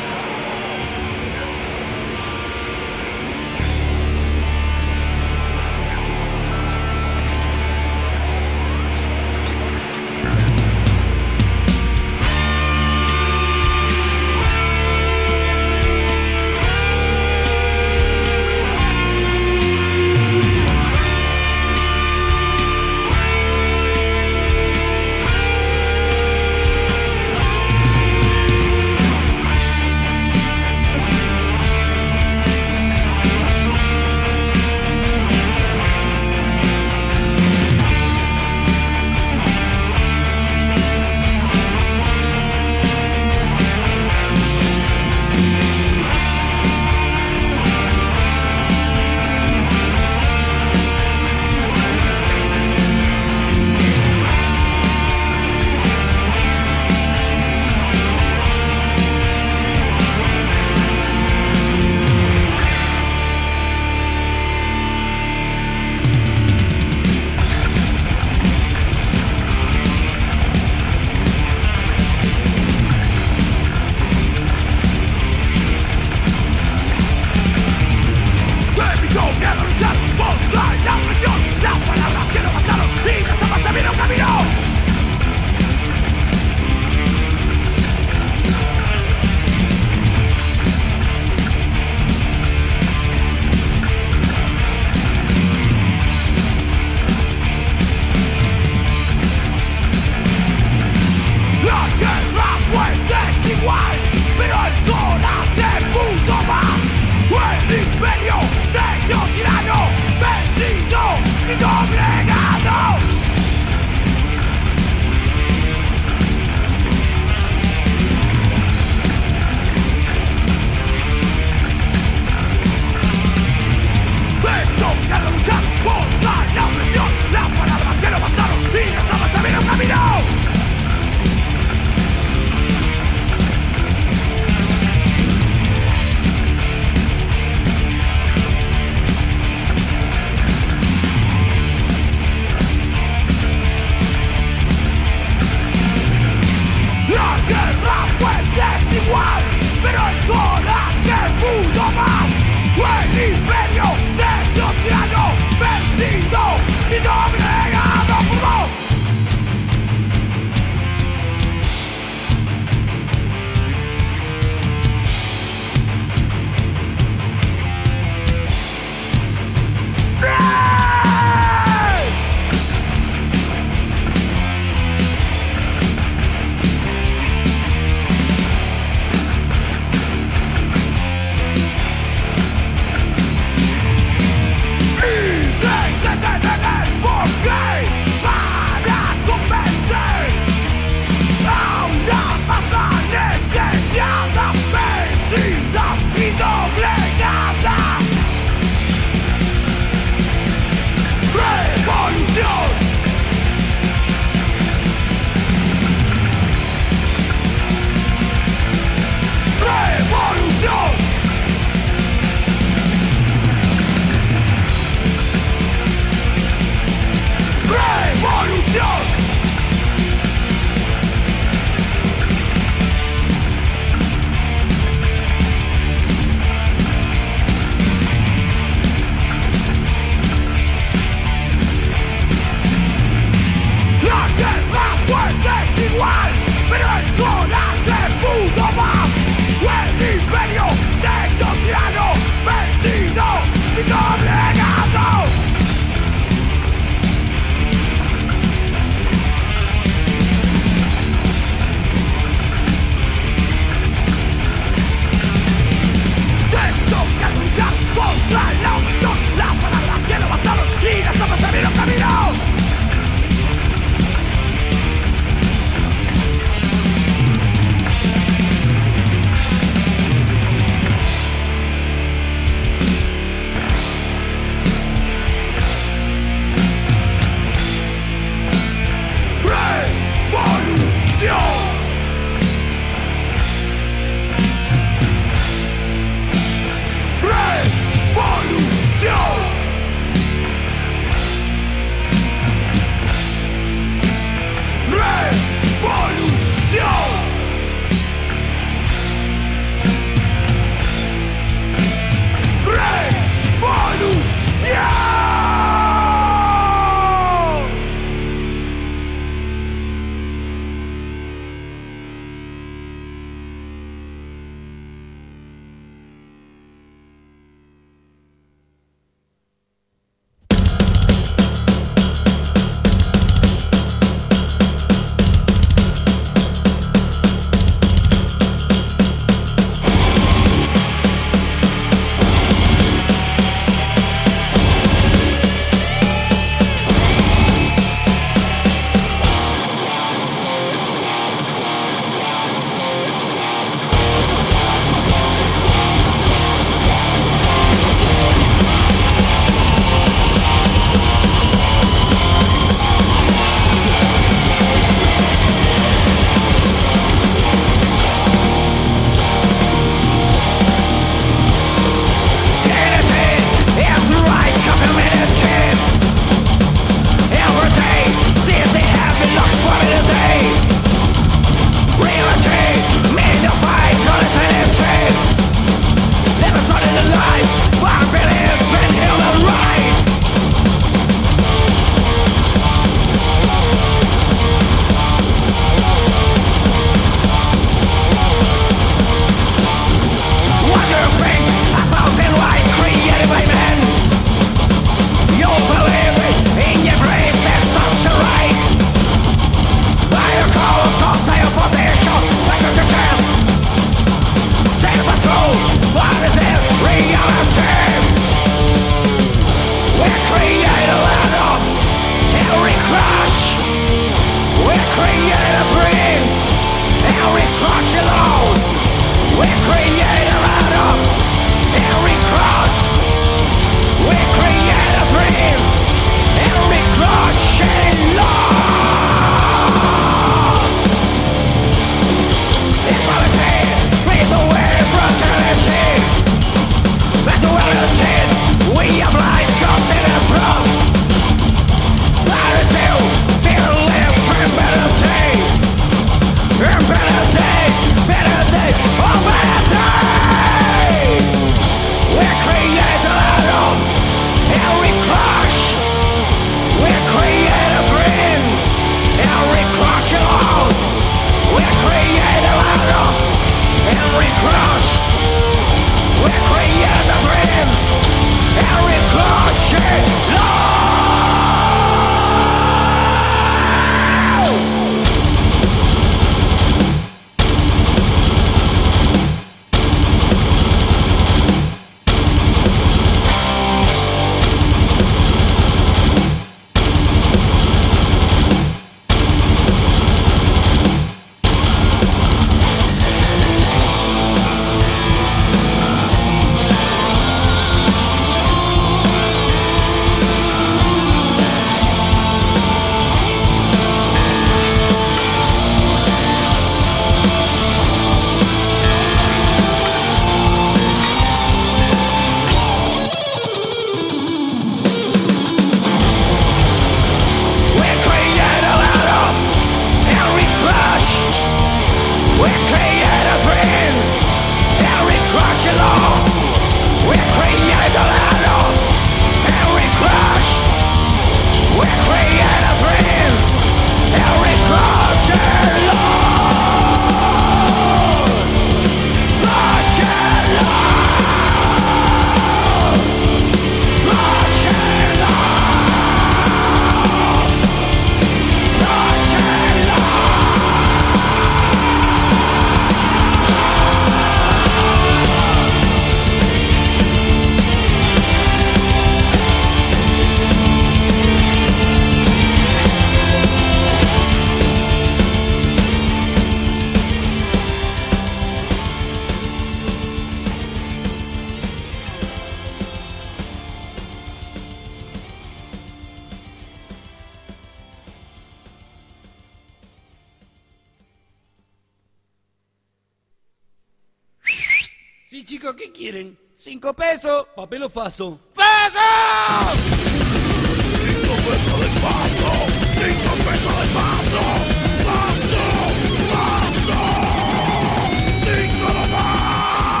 Sí, chicos, ¿qué quieren? Cinco pesos. Papel o faso. ¡Faso! Cinco pesos de paso. Cinco pesos de paso. Paso. Paso. Cinco nomás.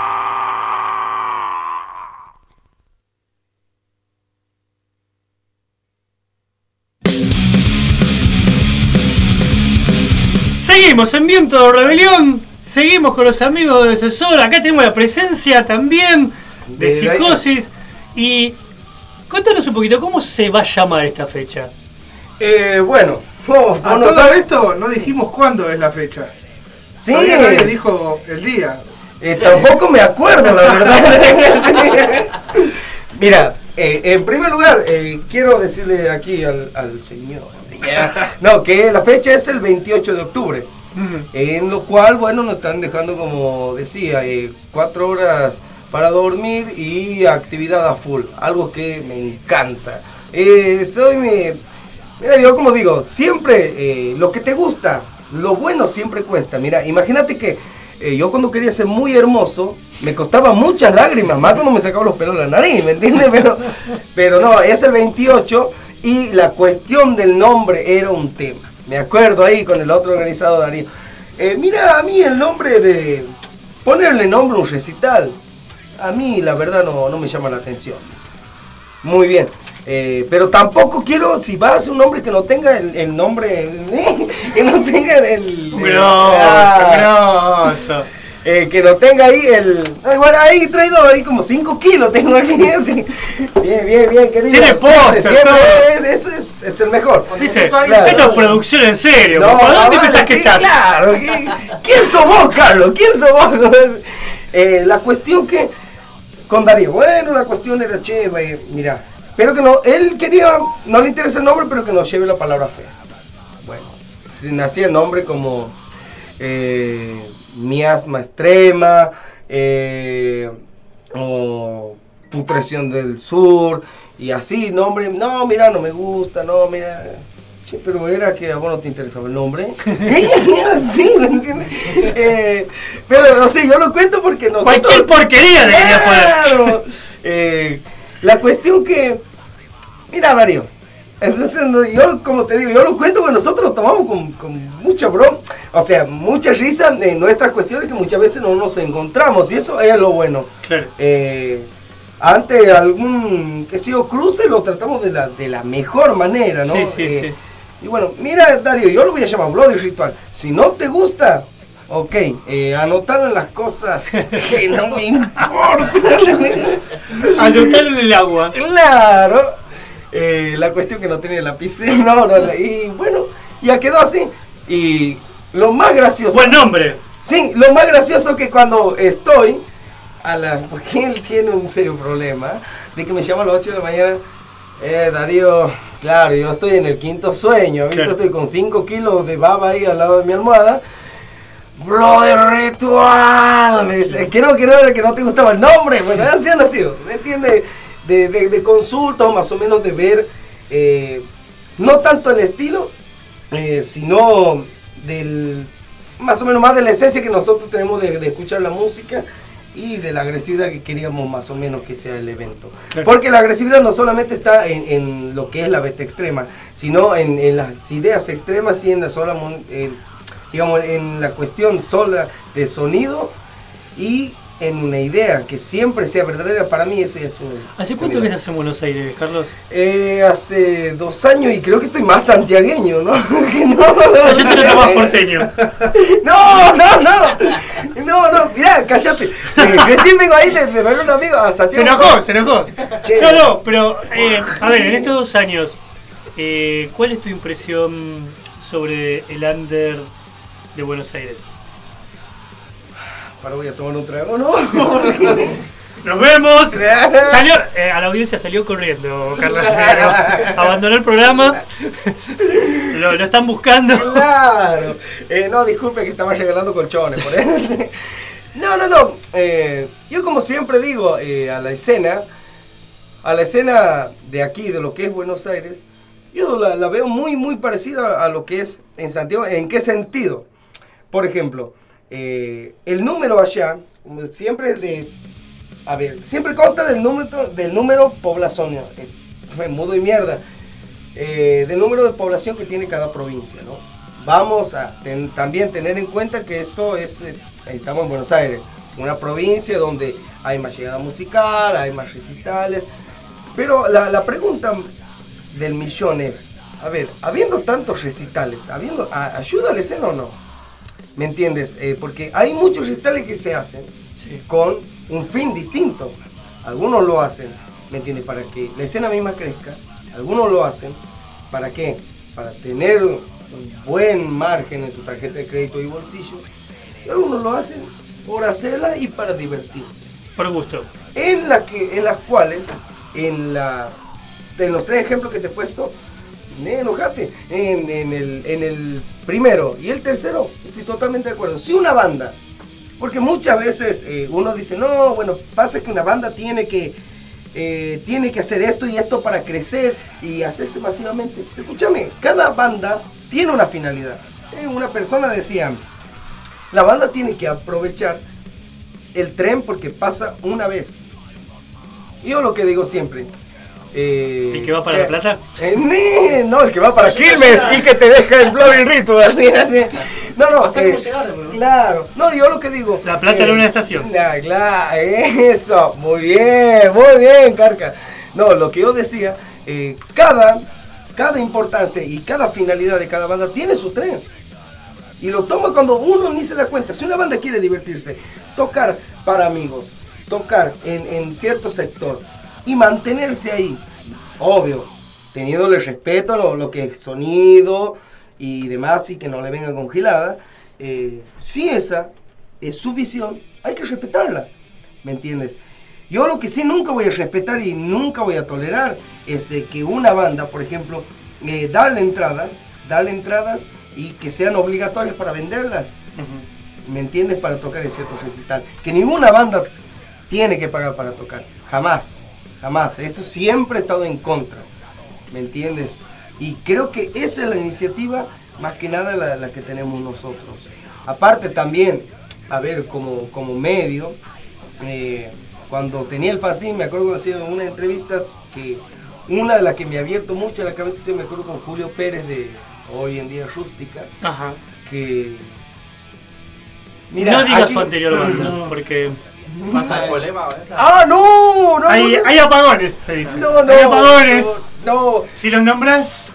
Seguimos en Viento de Rebelión. Seguimos con los amigos de Decesor. Acá tenemos la presencia también de Psicosis. Y contanos un poquito, ¿cómo se va a llamar esta fecha? Eh, bueno, oh, a todo sabes? Esto no dijimos cuándo es la fecha. Sí. Todavía nadie dijo el día. Eh, tampoco me acuerdo, la verdad. Mira, eh, en primer lugar, eh, quiero decirle aquí al, al señor, yeah, no, que la fecha es el veintiocho de octubre. En lo cual, bueno, nos están dejando, como decía, eh, cuatro horas para dormir y actividad a full, algo que me encanta. Eh, soy mi... Mira, yo como digo, siempre eh, lo que te gusta, lo bueno siempre cuesta. Mira, imagínate que eh, yo cuando quería ser muy hermoso, me costaba muchas lágrimas, más cuando me sacaba los pelos de la nariz, ¿me entiendes? Pero, pero no, es el veintiocho y la cuestión del nombre era un tema. Me acuerdo ahí con el otro organizado, Darío. Eh, mira, a mí el nombre de... Ponerle nombre a un recital, a mí la verdad no, no me llama la atención. Muy bien. Eh, pero tampoco quiero, si va a ser un nombre que no tenga el, el nombre... que no tenga el... Grosso, ah, grosso. Eh, que no tenga ahí el... Ay, bueno, ahí traído ahí como cinco kilos tengo aquí. Así. Bien, bien, bien, querido. Tiene póster, siempre es, es, es, es el mejor. ¿Viste? Claro. Esto es producción en serio. No, ¿Por dónde no, pensás que estás? Claro. ¿Quién, ¿Quién sos vos, Carlos? ¿Quién sos vos? Eh, la cuestión que... Con Darío, bueno, la cuestión era chévere, mira. Pero que no, él quería, no le interesa el nombre, pero que nos lleve la palabra festa. Bueno, si nacía el nombre como... Eh, miasma extrema, eh, o putreción del sur, y así, nombre, no, mira, no me gusta, no, mira, che, pero era que a vos no te interesaba el nombre. Así, ¿me entiendes? Eh, pero, no sé, yo lo cuento porque nosotros... Cualquier porquería le quería poner. Eh, la cuestión que, mira, Darío, entonces, yo, como te digo, yo lo cuento porque nosotros lo tomamos con, con mucha broma, o sea, mucha risa en nuestras cuestiones que muchas veces no nos encontramos, y eso es lo bueno. Claro. Eh, ante algún, que sido cruce, lo tratamos de la, de la mejor manera, ¿no? Sí, sí, eh, sí. Y bueno, mira, Darío, yo lo voy a llamar Bloody Ritual. Si no te gusta, ok, eh, anotaron las cosas que no me importan. Anotaron en el agua. Claro. Eh, la cuestión que no tenía lapicero, no, no, y bueno, ya quedó así. Y lo más gracioso... Buen nombre. Sí, lo más gracioso que cuando estoy, a la, porque él tiene un serio problema, de que me llama a las ocho de la mañana, eh, Darío, claro, yo estoy en el quinto sueño, ¿viste? Claro. Estoy con cinco kilos de baba ahí al lado de mi almohada. Brother Ritual, me dice, que no, que no, que no te gustaba el nombre, bueno, así ha nacido, ¿me entiendes? De, de, de consulta o más o menos de ver, eh, no tanto el estilo, eh, sino del, más o menos más de la esencia que nosotros tenemos de, de escuchar la música y de la agresividad que queríamos más o menos que sea el evento. Claro. Porque la agresividad no solamente está en, en lo que es la beta extrema, sino en, en las ideas extremas y en la sola... Eh, digamos, en la cuestión sola de sonido y en una idea que siempre sea verdadera. Para mí eso es un... ¿Hace cuánto que estás en Buenos Aires, Carlos? Eh, hace dos años y creo que estoy más santiagueño, ¿no? Que no, no, no, yo te noto más porteño. No, no, no. No, no, mirá, cállate. Eh, recién vengo ahí de, de ver a un amigo a Santiago. Se enojó, se enojó. Che. No, no, pero, eh, a ver, en estos dos años, eh, ¿cuál es tu impresión sobre el under de Buenos Aires? Ahora voy a tomar un trago, ¿no? ¡Nos vemos! Salió, eh, a la audiencia salió corriendo, Carlos. Abandonó el programa. Lo, lo están buscando. Claro. Eh, no, disculpe que estaba regalando colchones. Por eso. No, no, no. Eh, yo como siempre digo, eh, a la escena, a la escena de aquí, de lo que es Buenos Aires, yo la, la veo muy, muy parecida a lo que es en Santiago. ¿En qué sentido? Por ejemplo, eh, el número allá, siempre es de... A ver, siempre consta del número, del número poblacional, eh, mudo y mierda, eh, del número de población que tiene cada provincia, ¿no? Vamos a ten, también tener en cuenta que esto es, eh, estamos en Buenos Aires, una provincia donde hay más llegada musical, hay más recitales, pero la, la pregunta del millón es, a ver, habiendo tantos recitales, habiendo, a, ¿ayuda a la escena o no? ¿Me entiendes? Eh, porque hay muchos recitales que se hacen sí. con un fin distinto. Algunos lo hacen, ¿me entiendes? Para que la escena misma crezca. Algunos lo hacen, ¿para qué? Para tener un buen margen en su tarjeta de crédito y bolsillo. Y algunos lo hacen por hacerla y para divertirse. Por gusto. En, la que, en las cuales, en, la, en los tres ejemplos que te he puesto, me enojate. En, en, el, en el primero y el tercero, estoy totalmente de acuerdo. Si una banda... Porque muchas veces eh, uno dice, no, bueno, pasa que una banda tiene que, eh, tiene que hacer esto y esto para crecer y hacerse masivamente. Escúchame, cada banda tiene una finalidad. Eh, una persona decía, la banda tiene que aprovechar el tren porque pasa una vez. Yo lo que digo siempre... Eh, ¿El que va para que, La Plata? Eh, no, el que va para Quilmes y que te deja en Blowing Ritual. No, no, eh, llegar, claro. No, yo lo que digo. La Plata eh, era una estación. Nah, claro, eso. Muy bien, muy bien, Carca. No, lo que yo decía, eh, cada, cada importancia y cada finalidad de cada banda tiene su tren. Y lo toma cuando uno ni se da cuenta. Si una banda quiere divertirse, tocar para amigos, tocar en, en cierto sector y mantenerse ahí, obvio, teniéndole respeto a lo, lo que es sonido y demás, y que no le venga congelada, eh, si esa es su visión, hay que respetarla, ¿me entiendes? Yo lo que sí nunca voy a respetar y nunca voy a tolerar es de que una banda, por ejemplo, eh, darle entradas, darle entradas y que sean obligatorias para venderlas, uh-huh. ¿me entiendes? Para tocar en ciertos recital. Que ninguna banda tiene que pagar para tocar, jamás. Jamás, eso siempre he estado en contra, ¿me entiendes? Y creo que esa es la iniciativa, más que nada la, la que tenemos nosotros. Aparte también, a ver, como, como medio, eh, cuando tenía el fanzine, me acuerdo cuando hacía unas entrevistas, que una de las que me ha abierto mucho la cabeza, sí, me acuerdo con Julio Pérez de hoy en día Rústica, Ajá. que... Mira, no digas aquí, su anterior banda, no. porque... ¿Pasa el problema? ¡Ah, no! no, hay, no, no. hay apagones, se dice. No, no, hay apagones. No, no. Si los nombras...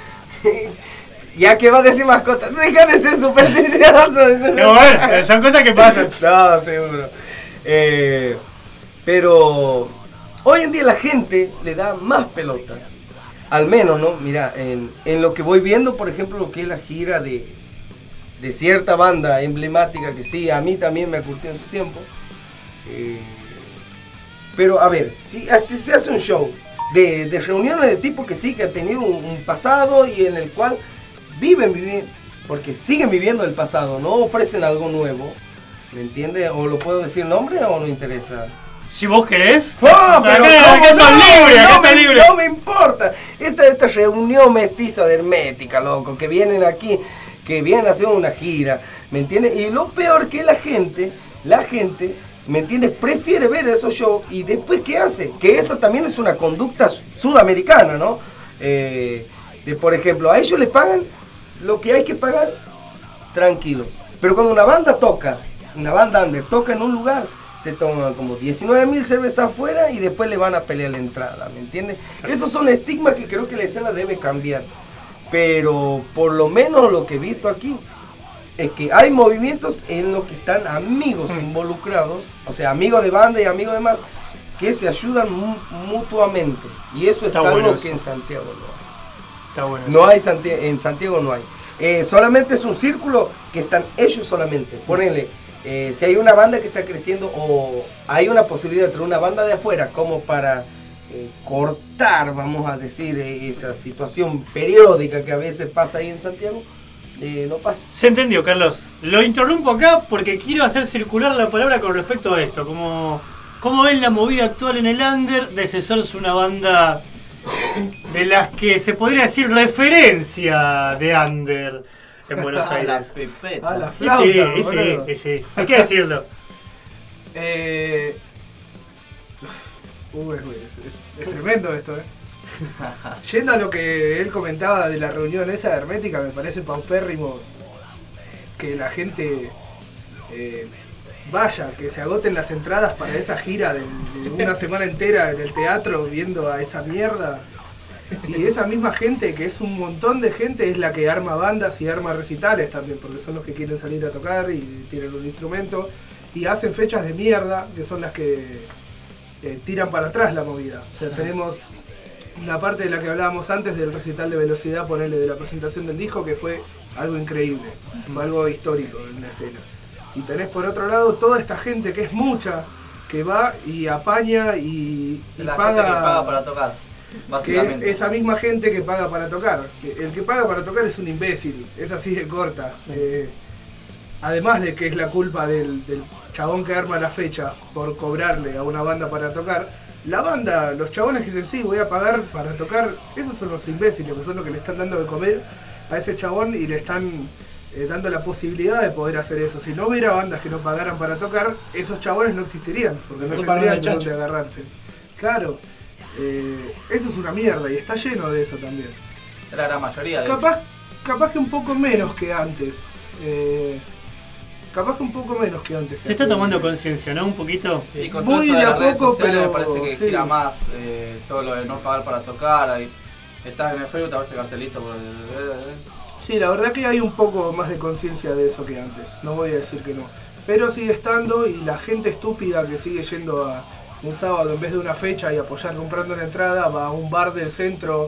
Ya que va a decir mascota, deja de ser supersticioso. No, bueno, son cosas que pasan. No, seguro. Eh, pero hoy en día la gente le da más pelota. Al menos, ¿no? Mira, en, en lo que voy viendo, por ejemplo, lo que es la gira de, de cierta banda emblemática que sí, a mí también me curtió en su tiempo. Eh, pero a ver, si así se hace un show de, de reuniones de tipo que sí, que han tenido un, un pasado y en el cual viven, viven, porque siguen viviendo el pasado, no ofrecen algo nuevo, ¿me entiendes? O lo puedo decir nombre o no interesa. Si vos querés. ¡Oh, pero acá, acá no, son libres, acá no, son me, libres. no me importa! Esta, esta reunión mestiza de Hermética, loco, que vienen aquí, que vienen a hacer una gira, ¿me entiendes? Y lo peor que la gente, la gente... ¿me entiendes? Prefiere ver esos shows y después ¿qué hace? Que esa también es una conducta sudamericana, ¿no? Eh, de, por ejemplo, a ellos les pagan lo que hay que pagar tranquilos. Pero cuando una banda toca, una banda under toca en un lugar, se toman como diecinueve mil cervezas afuera y después le van a pelear la entrada, ¿me entiendes? Esos son estigmas que creo que la escena debe cambiar. Pero por lo menos lo que he visto aquí es que hay movimientos en los que están amigos involucrados, o sea, amigos de banda y amigos de más, que se ayudan mu mutuamente. Y eso es Está algo bueno que eso. en Santiago no hay. Está bueno. No hay Santiago, en Santiago no hay. Eh, solamente es un círculo que están ellos solamente. Ponele, eh, si hay una banda que está creciendo o hay una posibilidad de tener una banda de afuera como para eh, cortar, vamos a decir, eh, esa situación periódica que a veces pasa ahí en Santiago, eh, no pasa. Se entendió, Carlos. Lo interrumpo acá porque quiero hacer circular la palabra con respecto a esto. Como, ¿Cómo ven la movida actual en el under? Decesor es una banda de las que se podría decir referencia de under en Buenos A la Aires. pipeta. A la Y flauta, sí, y sí, boludo. y sí. Hay que decirlo. Eh, uh, es, es- es tremendo esto, eh. Yendo a lo que él comentaba de la reunión esa de Hermética, me parece paupérrimo que la gente eh, vaya, que se agoten las entradas para esa gira de, de una semana entera en el teatro viendo a esa mierda. Y esa misma gente, que es un montón de gente, es la que arma bandas y arma recitales también, porque son los que quieren salir a tocar y tienen un instrumento y hacen fechas de mierda, que son las que eh, tiran para atrás la movida. O sea, tenemos la parte de la que hablábamos antes del recital de velocidad, ponerle de la presentación del disco, que fue algo increíble, fue algo histórico en la escena. Y tenés por otro lado toda esta gente, que es mucha, que va y apaña y, y La paga, gente que paga para tocar. que es Básicamente. esa misma gente que paga para tocar. El que paga para tocar es un imbécil, es así de corta. Eh, además de que es la culpa del, del chabón que arma la fecha por cobrarle a una banda para tocar, la banda, los chabones que dicen sí, voy a pagar para tocar, esos son los imbéciles, que son los que le están dando de comer a ese chabón y le están eh, dando la posibilidad de poder hacer eso. Si no hubiera bandas que no pagaran para tocar, esos chabones no existirían, porque no No paran tendrían el de chancho. dónde agarrarse. Claro, eh, eso es una mierda y está lleno de eso también. Es la gran mayoría de Capaz, capaz que un poco menos que antes. Eh, capaz que un poco menos que antes. que Se está hace- tomando conciencia, ¿no? Un poquito. Y con Muy todo eso de de a las redes poco, sociales pero me parece que sí. gira más eh, todo lo de no pagar para tocar. Ahí estás en el Facebook, te aparece cartelito. Por el- Sí, la verdad que hay un poco más de conciencia de eso que antes. No voy a decir que no. Pero sigue estando y la gente estúpida que sigue yendo a un sábado en vez de una fecha y apoyar comprando una entrada, va a un bar del centro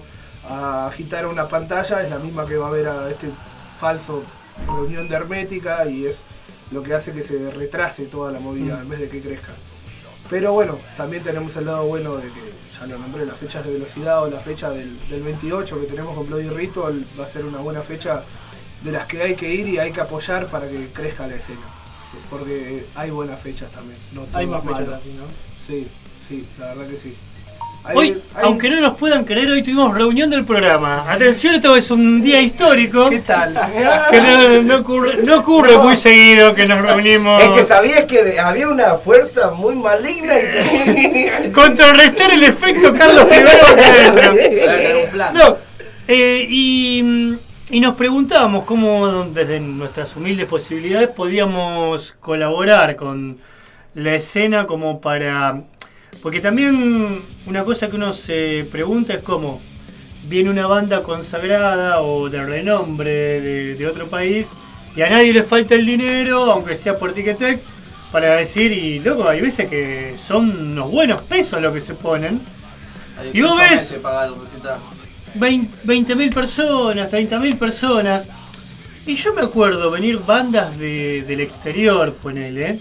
a agitar una pantalla, es la misma que va a ver a este falso reunión de Hermética y es lo que hace que se retrase toda la movida en vez de que crezca. Pero bueno, también tenemos el lado bueno de que, ya lo nombré, las fechas de velocidad o la fecha del, del veintiocho que tenemos con Bloody Ritual va a ser una buena fecha de las que hay que ir y hay que apoyar para que crezca la escena. Porque hay buenas fechas también. No todo Hay más es malo. fechas así, ¿no? Sí, sí, la verdad que sí. Hay- Hoy, hay- aunque no nos puedan creer, hoy tuvimos reunión del programa. Atención, esto es un día histórico. ¿Qué tal? Que no, no ocurre, no ocurre muy seguido que nos reunimos. Es que sabías que había una fuerza muy maligna y tenía- Contrarrestar el efecto Carlos Primero que adentro. Debe tener un plan. No, eh, y, y nos preguntábamos cómo desde nuestras humildes posibilidades podíamos colaborar con la escena como para... Porque también una cosa que uno se pregunta es cómo viene una banda consagrada o de renombre de, de otro país y a nadie le falta el dinero, aunque sea por Ticketek, para decir, y loco, hay veces que son unos buenos pesos lo que se ponen. Hay Y vos dieciocho ves- meses pagado un recital. veinte mil personas, treinta mil personas. Y yo me acuerdo venir bandas de, del exterior, ponele,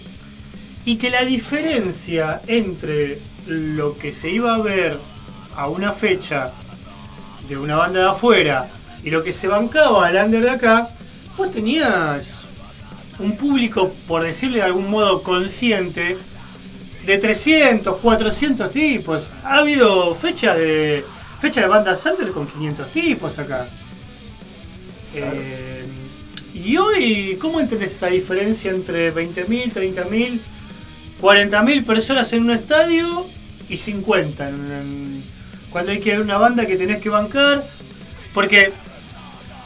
y que la diferencia entre lo que se iba a ver a una fecha de una banda de afuera y lo que se bancaba al under de acá, vos tenías un público, por decirle de algún modo consciente, de trescientos, cuatrocientos tipos. Ha habido fechas de fechas de bandas under con quinientos tipos acá. Eh, y hoy, ¿cómo entendés esa diferencia entre veinte mil, treinta mil, cuarenta mil personas en un estadio y cincuenta? En, en- cuando hay que ver una banda que tenés que bancar. Porque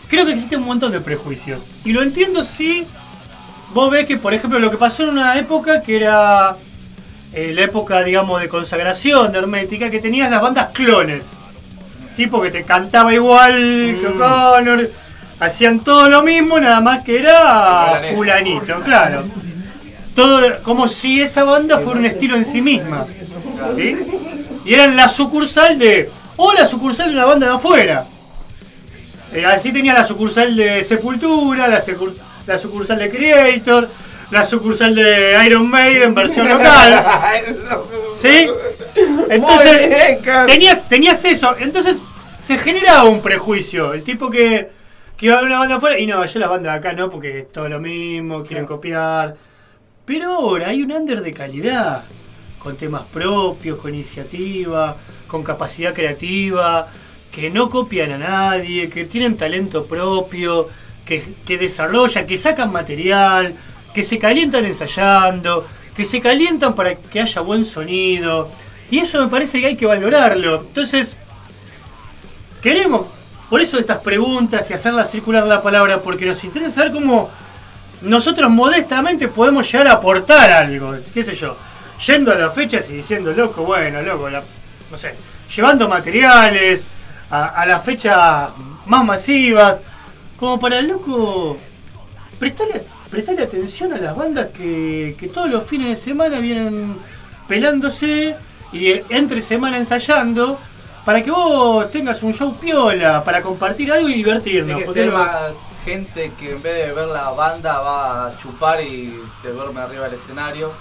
creo que existe un montón de prejuicios. Y lo entiendo si vos ves que, por ejemplo, lo que pasó en una época que era eh, la época, digamos, de consagración de Hermética, que tenías las bandas clones. Tipo que te cantaba igual que O'Connor, hacían todo lo mismo, nada más que era fulanito, claro. Todo como si esa banda fuera un estilo en sí misma, ¿sí? Y eran la sucursal de, o la sucursal de una banda de afuera. Eh, así tenía la sucursal de Sepultura, la, secur, la sucursal de Creator, la sucursal de Iron Maiden versión local, ¿sí? Entonces tenías, tenías eso, entonces se generaba un prejuicio, el tipo que, que iba a ver una banda afuera y no, yo la banda de acá no, porque es todo lo mismo, quieren copiar. Pero ahora hay un under de calidad, con temas propios, con iniciativa, con capacidad creativa, que no copian a nadie, que tienen talento propio, que, que desarrollan, que sacan material, que se calientan ensayando, que se calientan para que haya buen sonido. Y eso me parece que hay que valorarlo. Entonces, queremos, por eso estas preguntas y hacerla circular la palabra, porque nos interesa saber cómo nosotros modestamente podemos llegar a aportar algo, qué sé yo, yendo a las fechas y diciendo, loco, bueno, loco, la, no sé, llevando materiales a, a las fechas más masivas, como para el loco, prestarle, prestarle atención a las bandas que, que todos los fines de semana vienen pelándose y entre semana ensayando, para que vos tengas un show piola, para compartir algo y divertirnos. Tiene que ser más gente que en vez de ver la banda va a chupar y se duerme arriba del escenario.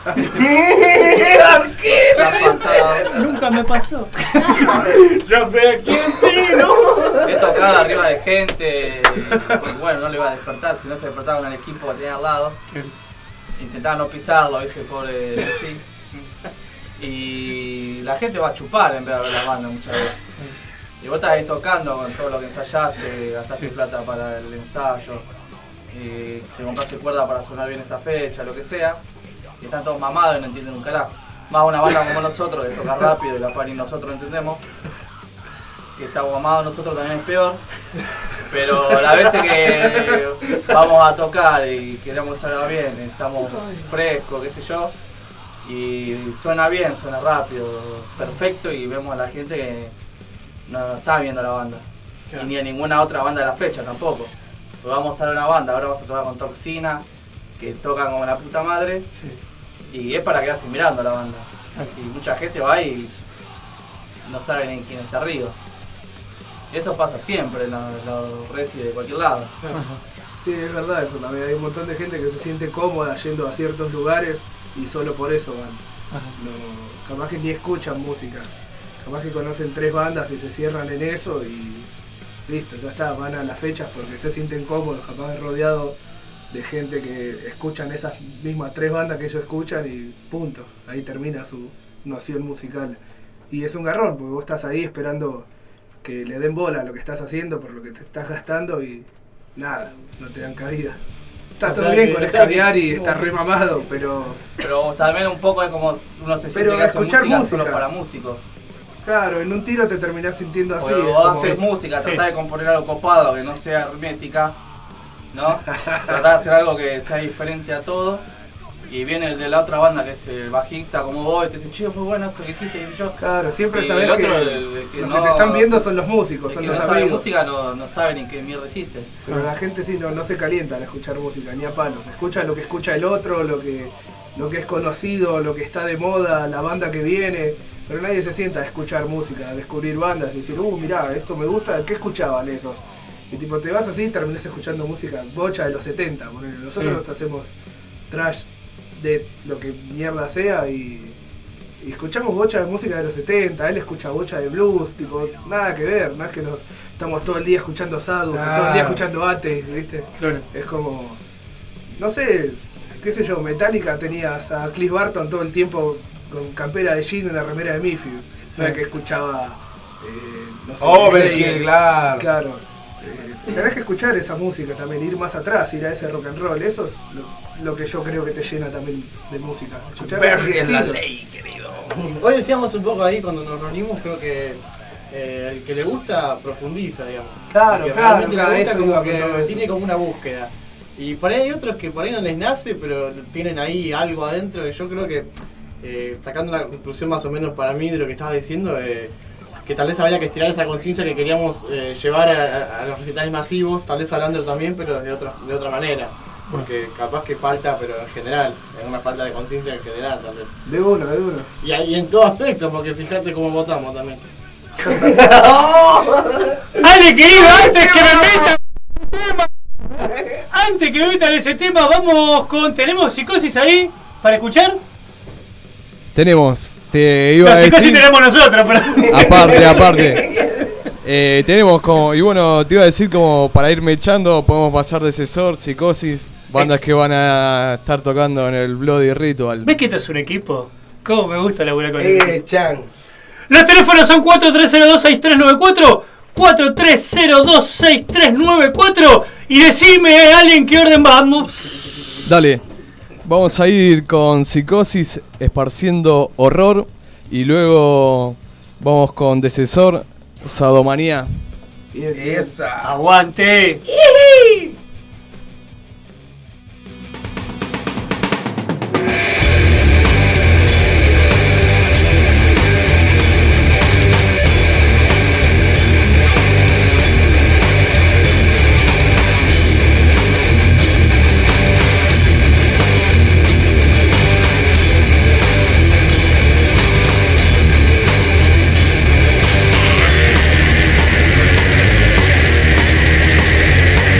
Nunca me pasó. Yo sé a quién sí, ¿no? He tocado arriba de gente y bueno, no le iba a despertar, si no se despertaba con el equipo que tenía al lado. Intentaba no pisarlo, viste, pobre sí. Y la gente va a chupar en vez de ver la banda muchas veces. Y vos estás ahí tocando con todo lo que ensayaste, gastaste sí. plata para el ensayo, y te compraste cuerda para sonar bien esa fecha, lo que sea, y están todos mamados y no entienden un carajo. Más una banda como nosotros, que toca rápido y la par y nosotros entendemos. Si estamos mamados nosotros también es peor, pero las veces que vamos a tocar y queremos salga bien, estamos frescos, qué sé yo, y suena bien, suena rápido, perfecto, y vemos a la gente que no está viendo la banda, claro. Y ni a ninguna otra banda de la fecha tampoco. Pues vamos a ver una banda, ahora vamos a tocar con Toxina, que tocan como la puta madre, sí. Y es para quedarse mirando a la banda. Y mucha gente va y no sabe ni quién está arriba. Y eso pasa siempre en los, los reci de cualquier lado. Sí, es verdad eso también. Hay un montón de gente que se siente cómoda yendo a ciertos lugares y solo por eso van. No, capaz que ni escuchan música. Capaz que conocen tres bandas y se cierran en eso y listo, ya está, van a las fechas porque se sienten cómodos, capaz de rodeado de gente que escuchan esas mismas tres bandas que ellos escuchan y punto, ahí termina su noción musical. Y es un garrón, porque vos estás ahí esperando que le den bola a lo que estás haciendo por lo que te estás gastando y nada, no te dan cabida. Está todo bien con escabiar y está re mamado, pero... Pero también un poco es como uno se siente que hace música, música solo para músicos. Claro, en un tiro te terminás sintiendo así. O vos haces música, sí. Tratás de componer algo copado, que no sea hermética, ¿no? Tratás de hacer algo que sea diferente a todo. Y viene el de la otra banda, que es el bajista como vos, y te dice, chido, muy bueno eso que hiciste. Y yo, claro, siempre y sabés el otro, que, el, que los no, que te están viendo son los músicos, son el que los no sabe amigos. música no, no sabe ni qué mierda hiciste. Pero la gente sí no, no se calienta al escuchar música, ni a palos. Escucha lo que escucha el otro, lo que, lo que es conocido, lo que está de moda, la banda que viene. Pero nadie se sienta a escuchar música, a descubrir bandas y decir, uh, mirá, esto me gusta, ¿qué escuchaban esos? Y tipo, te vas así y terminás escuchando música bocha de los setenta. Porque nosotros sí. hacemos trash de lo que mierda sea y, y escuchamos bocha de música de los setenta, él escucha bocha de blues, tipo, nada que ver, no es que nos estamos todo el día escuchando Sadus, claro. todo el día escuchando Ates, ¿viste? Claro. Es como, no sé, qué sé yo, Metallica tenías a Cliff Barton todo el tiempo con campera de jean y una remera de Miffy, sí. No es que escuchaba, eh, no sé, Overkill, claro. Claro. Eh, tenés que escuchar esa música también, ir más atrás, ir a ese rock and roll, eso es lo, lo que yo creo que te llena también de música. Escuchar Berry es la ley, querido. Hoy decíamos un poco ahí cuando nos reunimos, creo que eh, el que le gusta profundiza, digamos. Claro, el que claro, realmente claro, le gusta eso como iba que con todo eso. tiene como una búsqueda. Y por ahí hay otros que por ahí no les nace, pero tienen ahí algo adentro. Y yo creo que, eh, sacando una conclusión más o menos para mí de lo que estabas diciendo, eh, que tal vez habría que estirar esa conciencia que queríamos eh, llevar a, a, a los recitales masivos, tal vez hablando también, pero de otra, de otra manera. Porque capaz que falta, pero en general, es una falta de conciencia en general también. De uno, de uno. Y, y en todo aspecto, porque fíjate cómo votamos también. Ale, querido, antes que me metan antes que me metan ese tema, vamos con... ¿Tenemos Psicosis ahí para escuchar? Tenemos, te iba No, a Psicosis decir... tenemos nosotros, pero... Aparte, aparte. Eh, tenemos como... Y bueno, te iba a decir como para irme echando, podemos pasar de Cesor, Psicosis, bandas Ex- que van a estar tocando en el Bloody Ritual. ¿Ves que esto es un equipo? ¿Cómo me gusta laburar con Eh, él? Chan. Los teléfonos son cuatro tres cero dos seis tres nueve cuatro, cuatro tres cero dos seis tres nueve cuatro y decime a alguien qué orden vamos. Dale, vamos a ir con Psicosis, esparciendo horror, y luego vamos con Decesor, Sadomanía. Bien, bien. Esa. Aguante. Thank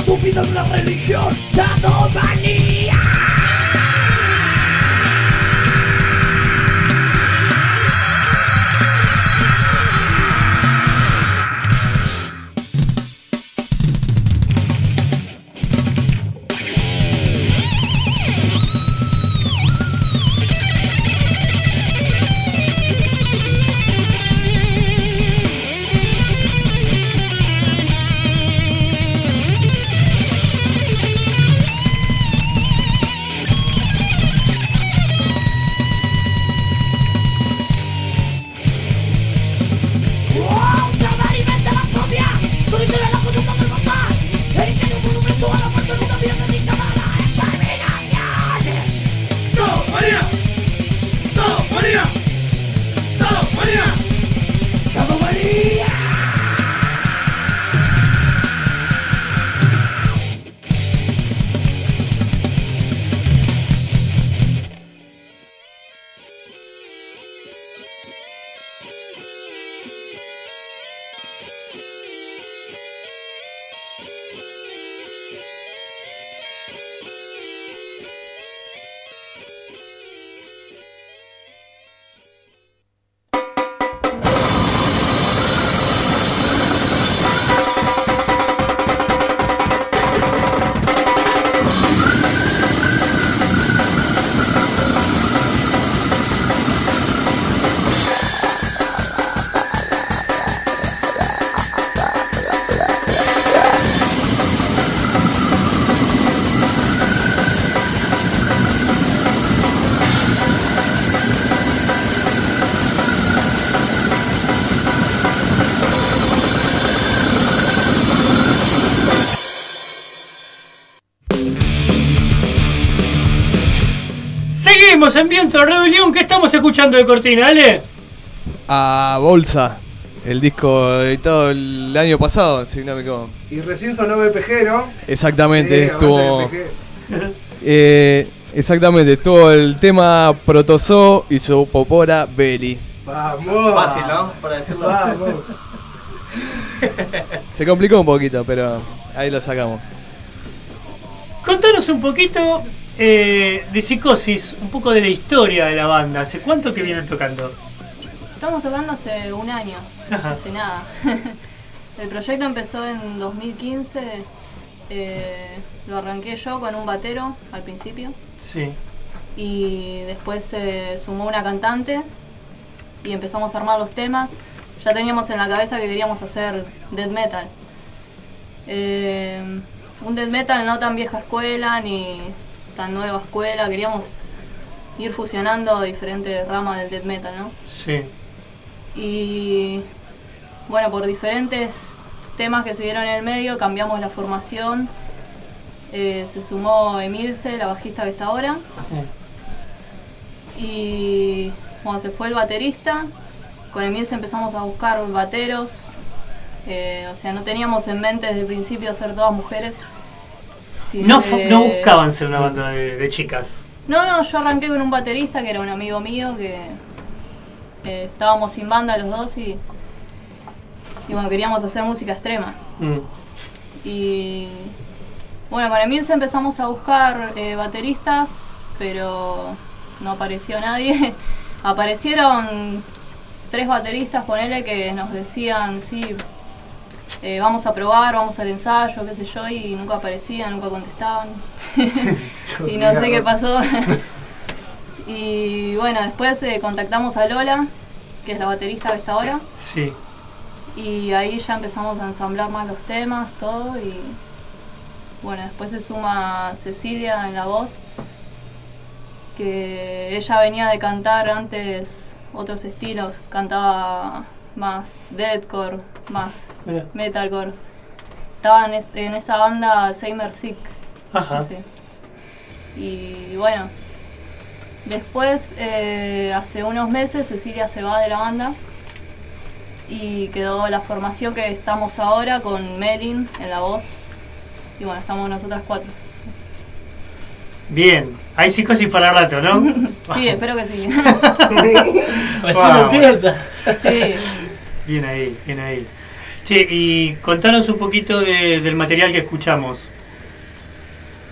sumido en la religión sadomanía. Seguimos en Viento de Rebelión. ¿Qué estamos escuchando de cortina, Ale? A Bolsa, el disco editado el año pasado, si no me equivoco. Y recién sonó B P G, ¿no? Exactamente, Sí, estuvo. B P G. eh, exactamente, estuvo el tema Protozoo y su popora Belly. Vamos. Fácil, ¿no? Para decirlo. Vamos. Se complicó un poquito, pero ahí lo sacamos. Contanos un poquito eh, de Psicosis, un poco de la historia de la banda. ¿Hace cuánto que vienen tocando? Estamos tocando hace un año, Ajá. hace nada. El proyecto empezó en dos mil quince, eh, lo arranqué yo con un batero al principio. Sí. Y después se sumó una cantante y empezamos a armar los temas. Ya teníamos en la cabeza que queríamos hacer death metal. Eh, un death metal no tan vieja escuela ni tan nueva escuela. Queríamos ir fusionando diferentes ramas del death metal, ¿no? Sí. Y bueno, por diferentes temas que se dieron en el medio cambiamos la formación. Eh, se sumó Emilce, la bajista que está ahora. Sí. Y cuando se fue el baterista, con Emilce empezamos a buscar bateros. Eh, o sea, no teníamos en mente desde el principio ser todas mujeres. sino No, que- fu- no buscaban ser una banda de, de chicas. No, no, yo arranqué con un baterista que era un amigo mío que eh, estábamos sin banda los dos y, y bueno, queríamos hacer música extrema. Mm. Y bueno, con Emilce empezamos a buscar eh, bateristas, pero no apareció nadie. Aparecieron tres bateristas, ponele, que nos decían, sí, eh, vamos a probar, vamos al ensayo, qué sé yo, y nunca aparecían, nunca contestaban. Y no sé qué pasó. Y bueno, después eh, contactamos a Lola, que es la baterista que está ahora. Sí. Y ahí ya empezamos a ensamblar más los temas, todo. Y bueno, después se suma Cecilia en la voz, que ella venía de cantar antes otros estilos. Cantaba más deathcore, más Mirá. metalcore. Estaba en, es- en esa banda Seimer Sick. Ajá. Sí. Y bueno, después, eh, hace unos meses, Cecilia se va de la banda y quedó la formación que estamos ahora con Melin en la voz. Y bueno, estamos nosotras cuatro. Bien. Hay Psicosis para rato, ¿no? Sí, espero que sí. Recién Vamos. empieza. Sí. Bien ahí, bien ahí. Che, y contanos un poquito de- del material que escuchamos.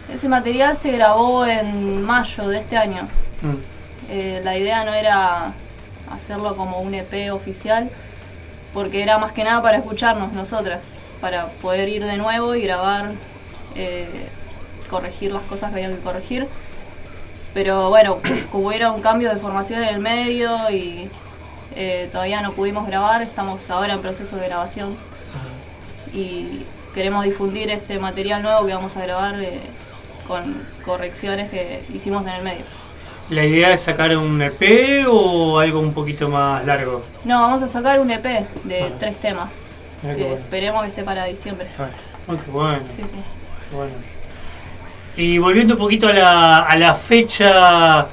Ese material se grabó en mayo de este año. Mm. Eh, la idea no era hacerlo como un E P oficial, porque era más que nada para escucharnos nosotras, para poder ir de nuevo y grabar, eh, corregir las cosas que había que corregir. Pero bueno, como era un cambio de formación en el medio y eh, todavía no pudimos grabar, estamos ahora en proceso de grabación. Uh-huh. Y queremos difundir este material nuevo que vamos a grabar eh, con correcciones que hicimos en el medio. ¿La idea es sacar un E P o algo un poquito más largo? No, vamos a sacar un E P de uh-huh. tres temas, ah, que bueno. esperemos que esté para diciembre. Ah, oh, qué bueno. Sí, sí. Qué bueno. Y volviendo un poquito a la, a la fecha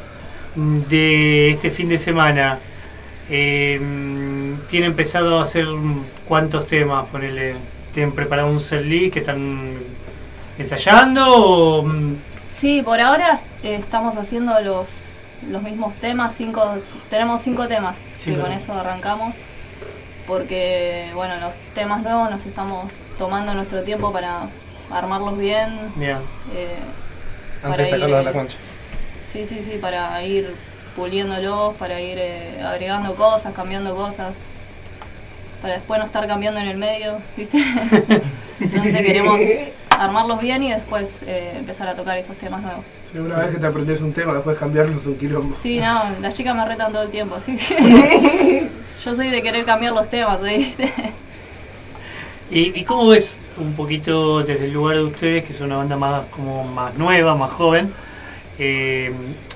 de este fin de semana, eh, ¿tienen empezado a hacer cuántos temas? Ponele, ¿tienen preparado un setlist que están ensayando? O? Sí, por ahora eh, estamos haciendo los, los mismos temas, cinco, tenemos cinco temas, sí, que con eso arrancamos, porque bueno, los temas nuevos nos estamos tomando nuestro tiempo para armarlos bien. Bien. Eh, Antes de sacarlos de la concha. Sí, sí, sí, para ir puliéndolos, para ir eh, agregando cosas, cambiando cosas, para después no estar cambiando en el medio, ¿viste? Entonces queremos armarlos bien y después eh, empezar a tocar esos temas nuevos. Sí, una vez que te aprendes un tema, después cambiarlos un quilombo. Sí, no, las chicas me retan todo el tiempo, así que yo soy de querer cambiar los temas, ¿viste? ¿Y, ¿Y cómo ves un poquito desde el lugar de ustedes, que es una banda más como más nueva, más joven, eh,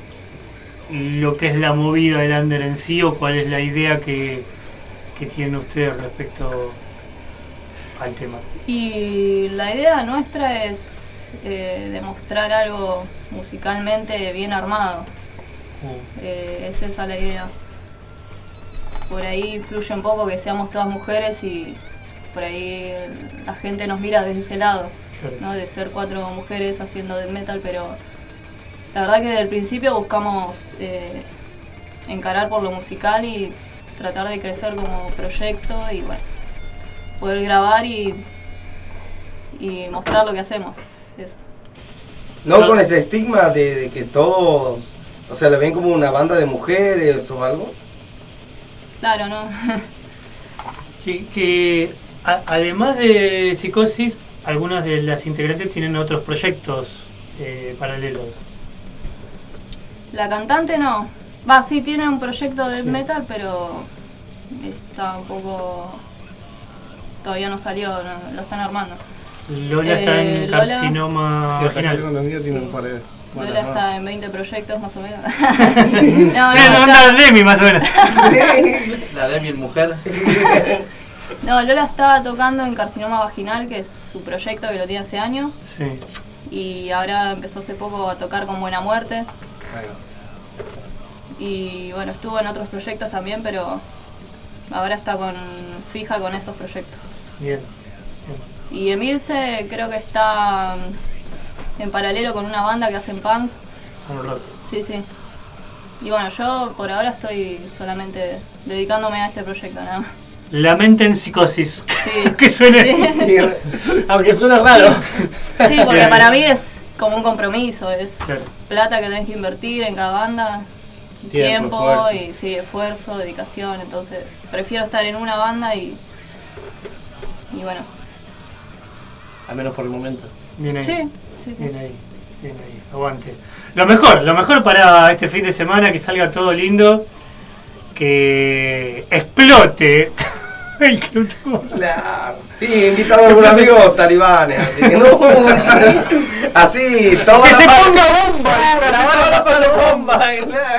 lo que es la movida del under en sí, o cuál es la idea que, que tienen ustedes respecto al tema? Y la idea nuestra es eh, demostrar algo musicalmente bien armado. Uh. Eh, es esa la idea. Por ahí influye un poco que seamos todas mujeres y por ahí la gente nos mira desde ese lado, claro, ¿no? De ser cuatro mujeres haciendo death metal, pero la verdad que desde el principio buscamos eh, encarar por lo musical y tratar de crecer como proyecto y bueno, poder grabar y, y mostrar lo que hacemos. Eso. No con ese estigma de, de que todos, o sea, le ven como una banda de mujeres o algo. Claro, no. que, que a, además de Psicosis, algunas de las integrantes tienen otros proyectos eh, paralelos. La cantante no. Va, sí, tiene un proyecto de sí. metal, pero está un poco... Todavía no salió, no, lo están armando. Lola eh, está en Lola, carcinoma sí, vaginal. Sí. Tiene un par de... Bueno, Lola no. está en veinte proyectos más o menos. no, no, no, la Demi más o menos. La Demi en mujer. No, Lola está tocando en carcinoma vaginal, que es su proyecto que lo tiene hace años. Sí. Y ahora empezó hace poco a tocar con Buena Muerte. Y bueno, estuvo en otros proyectos también, pero ahora está con fija con esos proyectos. Bien. Bien. Y Emilce creo que está en paralelo con una banda que hacen punk. Un rock. Sí, sí. Y bueno, yo por ahora estoy solamente dedicándome a este proyecto, nada más. La mente en Psicosis. Sí. Que suene. Sí. Aunque suene raro. Sí, porque bien, para mí es como un compromiso, es claro, plata que tenés que invertir en cada banda, tiempo, tiempo y sí, esfuerzo, dedicación, entonces prefiero estar en una banda y y bueno. Al menos por el momento. Bien ahí. Sí, sí, sí. Bien ahí, bien ahí, aguante. Lo mejor, lo mejor para este fin de semana, que salga todo lindo, que explote el club. Claro. Sí, invitado a algún amigo talibanes, así que no. Así, todo. ¡Que se ponga bomba! ¡Claro, se ponga bomba!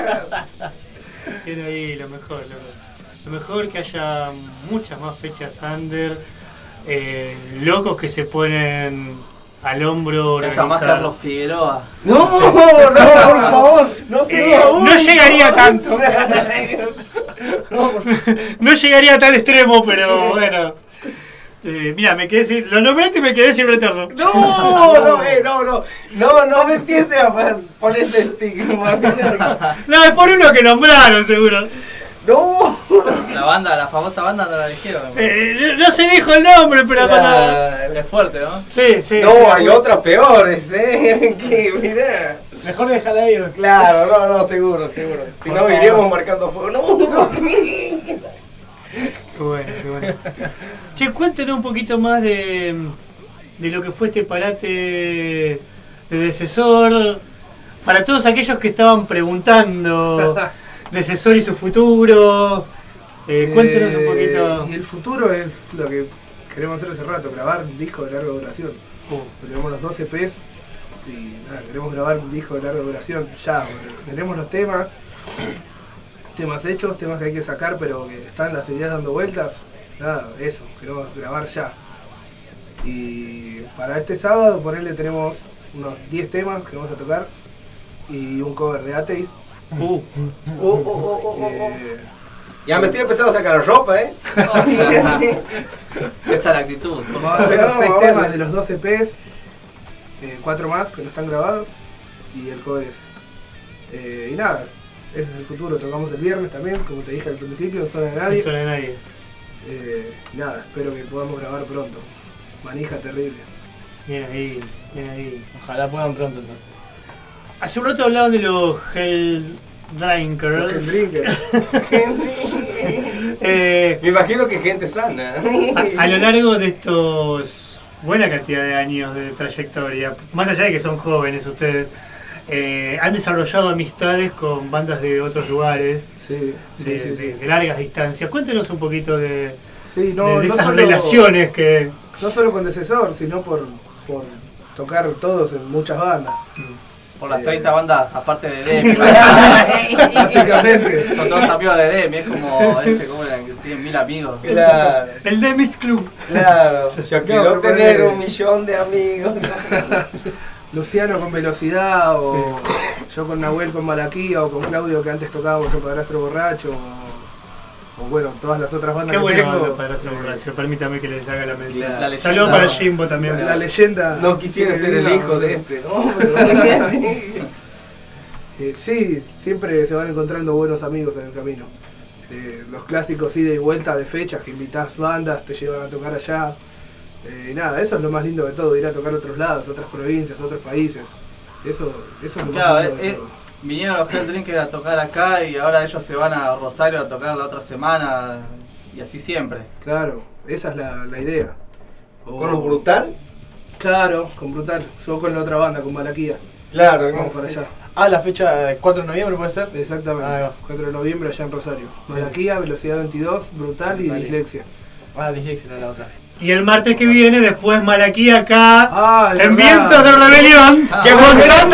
Bien ahí, lo mejor, lo mejor. Lo mejor que haya muchas más fechas under, eh, locos que se ponen al hombro. Que haya más Carlos Figueroa. No, no, por favor, no se eh, No llegaría tanto. No, no llegaría a tal extremo, pero bueno. Eh, mira, me quedé sin, lo nombraste y me quedé sin retorno. No, no, eh, no, no, no, no me empieces a poner ese estigma. No, es por uno que nombraron, seguro. ¡No! La banda, la famosa banda no la dijeron. Eh, no se dijo el nombre, pero para... Es fuerte, ¿no? Sí, sí. No, sí, hay sí. otras peores, ¿eh? Que, mirá. Mejor dejar ahí. Claro, no, no, seguro, seguro. Si Por no, favor. iríamos marcando fuego. No, no. Qué bueno, qué bueno. Che, cuéntenos un poquito más de, de lo que fue este parate de Decesor. Para todos aquellos que estaban preguntando Decesor y su futuro, eh, cuéntenos un poquito. Y el futuro es lo que queremos hacer hace rato, grabar un disco de larga duración. Tenemos los dos E Pes y nada, queremos grabar un disco de larga duración ya. Tenemos los temas, temas hechos, temas que hay que sacar, pero que están las ideas dando vueltas. Nada, eso, queremos grabar ya. Y para este sábado, por él tenemos unos diez temas que vamos a tocar y un cover de Atheist. Uh. Oh, oh, oh, oh, oh, oh. Eh, Ya me estoy empezando a sacar la ropa, ¿eh? Esa es la actitud. Vamos a hacer los No, seis vale. temas de los dos E Pes, eh, cuatro más que no están grabados y el cover ese. Eh, y nada, ese es el futuro. Tocamos el viernes también, como te dije al principio, en Zona de No Nadie. suena a nadie. Eh, nada, espero que podamos grabar pronto. Manija terrible. Bien ahí, bien ahí. Ojalá puedan pronto entonces. Hace un rato hablaban de los Hell Drinkers. Los Helldrinkers. Eh, Me imagino que gente sana. a, a lo largo de estos buena cantidad de años de trayectoria, más allá de que son jóvenes ustedes, eh, han desarrollado amistades con bandas de otros lugares, Sí, sí, de, sí, de- sí. de largas distancias. Cuéntenos un poquito de, Sí, no, de- de no esas solo- relaciones que... No solo con Decesor, sino por, por tocar todos en muchas bandas. Por las Eh, treinta bandas, aparte de Demi. Básicamente. Son todos amigos de Demi, es como ese, como era, que tiene mil amigos. Claro, El Demis Club. claro. Yo quiero pero tener ponele- un millón de amigos. Luciano con Velocidad, o yo con Nahuel con Malaquía, o con Claudio que antes tocábamos en Padrastro Borracho, o, o bueno, todas las otras bandas Qué que bueno tengo. banda Padrastro Borracho, permítame que les haga la mención. La- la leyenda. Saludos para Jimbo también. La, la leyenda. No quisiera sigue ser el viva, hijo de boludo. ese, ¿no? Pero- sí. Eh, sí, siempre se van encontrando buenos amigos en el camino. Eh, los clásicos ida y vuelta de fechas, que invitás bandas, te llevan a tocar allá. Eh, nada, eso es lo más lindo de todo, ir a tocar a otros lados, otras provincias, otros países. Eso, eso es lo Claro, más lindo de eh, eh, todo. vinieron los Hell Drinkers a tocar acá y ahora ellos se van a Rosario a tocar la otra semana y así siempre. Claro, esa es la, la idea. O- ¿Con lo brutal? Claro, con Brutal. Yo con la otra banda, con Malaquía. Claro, Vamos no, para sí, allá. Ah, la fecha de cuatro de noviembre puede ser. Exactamente. Ahí va. cuatro de noviembre allá en Rosario. Malaquía, Velocidad veintidós, Brutal y Vale. Dislexia. Ah, dislexia era la otra. Y el martes que viene, después Malaquí acá, Ah, es en verdad. Vientos de Rebelión, Ah, que bueno, montando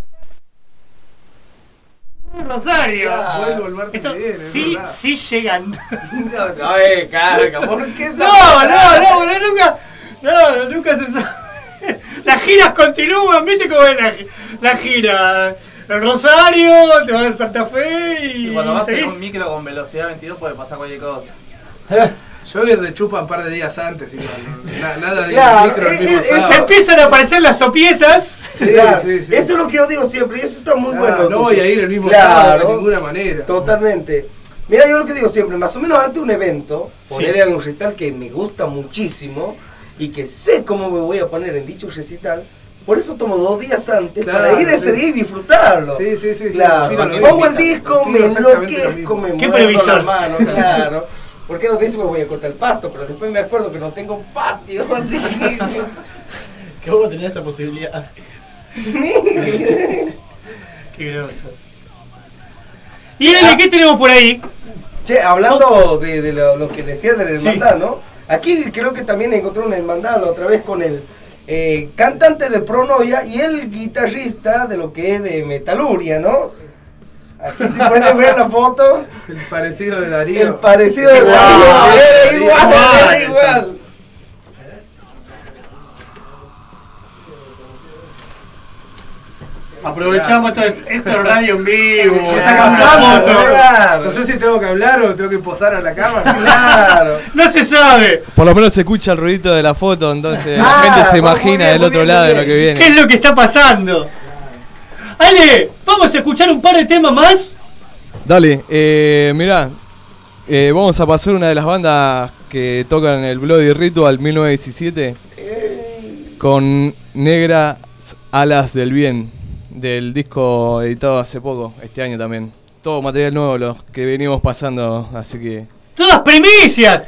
Rosario. Ah, vuelvo el martes Esto que viene, es sí, verdad. sí llegan. No, no, eh, carga, ¿por qué esa- No, no, no, no, nunca, no, nunca se sabe. Las giras continúan, ¿viste cómo es la, la gira? El Rosario, te vas a Santa Fe y, Y cuando vas en seguís. un micro con velocidad veintidós puede pasar cualquier cosa. Yo ir de chupa un par de días antes, igual. ¿no? Na- nada de Claro, micro el es- mismo es- sábado. Se empiezan a aparecer las sopiezas. Sí, Claro, sí, sí. Eso es lo que yo digo siempre y eso está muy Ah, bueno. no voy entonces. a ir el mismo Claro. sábado de ninguna manera. Totalmente. Mira, yo lo que digo siempre, más o menos antes de un evento, Sí. ponerle a un recital que me gusta muchísimo y que sé cómo me voy a poner en dicho recital, por eso tomo dos días antes Claro, para ir ese sí. día y disfrutarlo. Sí, sí, sí. sí, Claro, opino lo pongo mismo. el disco, Opino me exactamente lo enloquezco, mismo. me Qué muerdo previsor. la mano, claro. Porque no dice me voy a cortar el pasto, pero después me acuerdo que no tengo patio, así que... Que vos tenés esa posibilidad. Qué groso. Y L, ¿qué tenemos por ahí? Che, hablando de, de lo, lo que decías de la Sí. hermandad, ¿no? Aquí creo que también encontré una hermandad la otra vez con el eh, cantante de Pronoia y el guitarrista de lo que es de Metaluria, ¿no? Aquí si pueden ver la foto, El parecido de Darío. el parecido de Igual, Darío, era igual, igual, era igual. Aprovechamos esto, esto es radio en vivo. ¿Qué está sacamos la pasando? foto. Claro. No sé si tengo que hablar o tengo que posar a la cámara. Claro. No se sabe. Por lo menos se escucha el ruidito de la foto, entonces Ah, la gente se muy imagina bien, del muy otro bien, lado muy de lo bien. que viene. ¿Qué es lo que está pasando? Ale, vamos a escuchar un par de temas más. Dale, eh, mirá, Eh, vamos a pasar una de las bandas que tocan el Bloody Ritual mil novecientos diecisiete con Negras Alas del Bien, del disco editado hace poco, este año también. Todo material nuevo, los que venimos pasando, así que... ¡Todas primicias!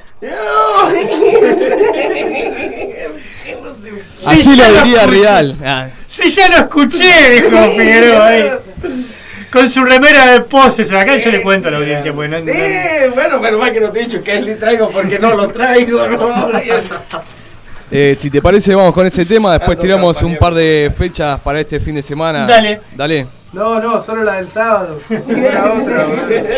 Así sí, lo diría lo Rial. Ah. Sí, ya lo escuché, dijo Figueroa ahí. Con su remera de poses, acá yo le cuento a la audiencia. Pues no, eh, bueno, menos mal que no te he dicho que le traigo porque no lo traigo. No, eh, si te parece, vamos con ese tema. Después tiramos un par de fechas para este fin de semana. Dale. Dale. No, no, solo la del sábado. La otra.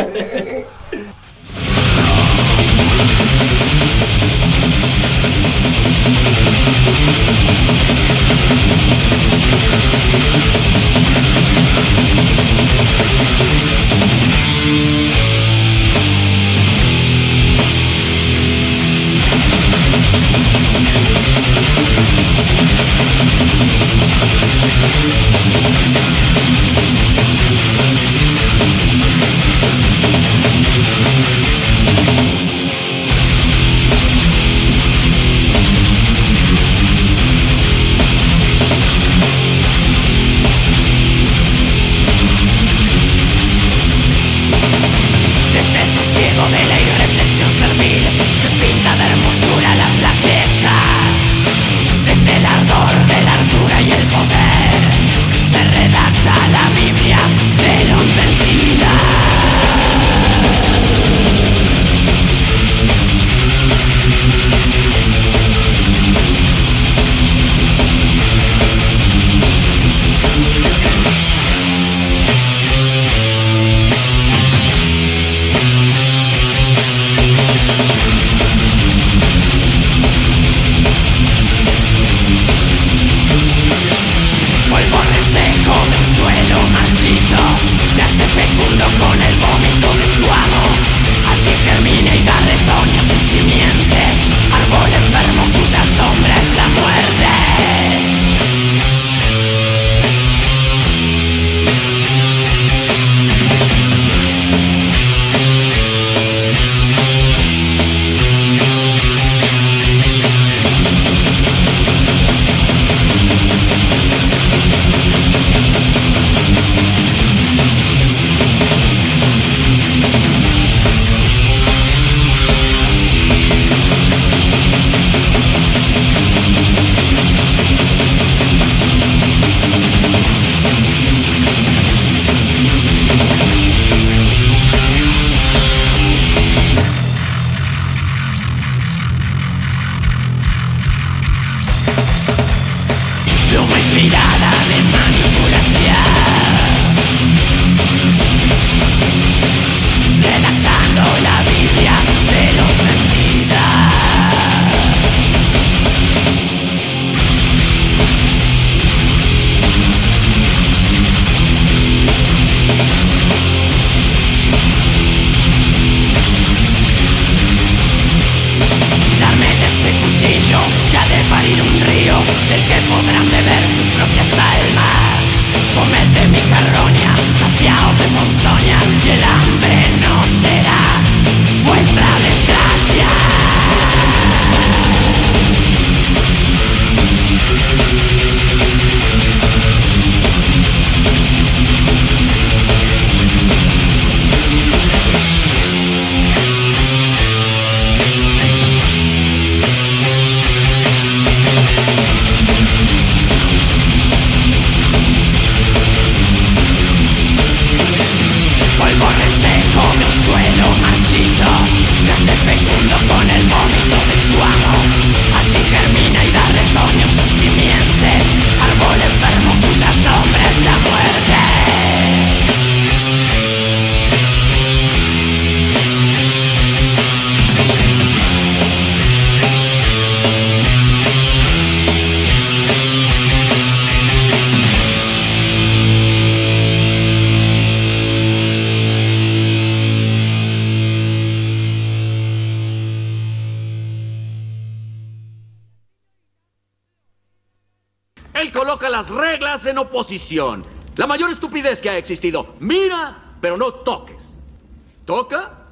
Él coloca las reglas en oposición. La mayor estupidez que ha existido. Mira, pero no toques. Toca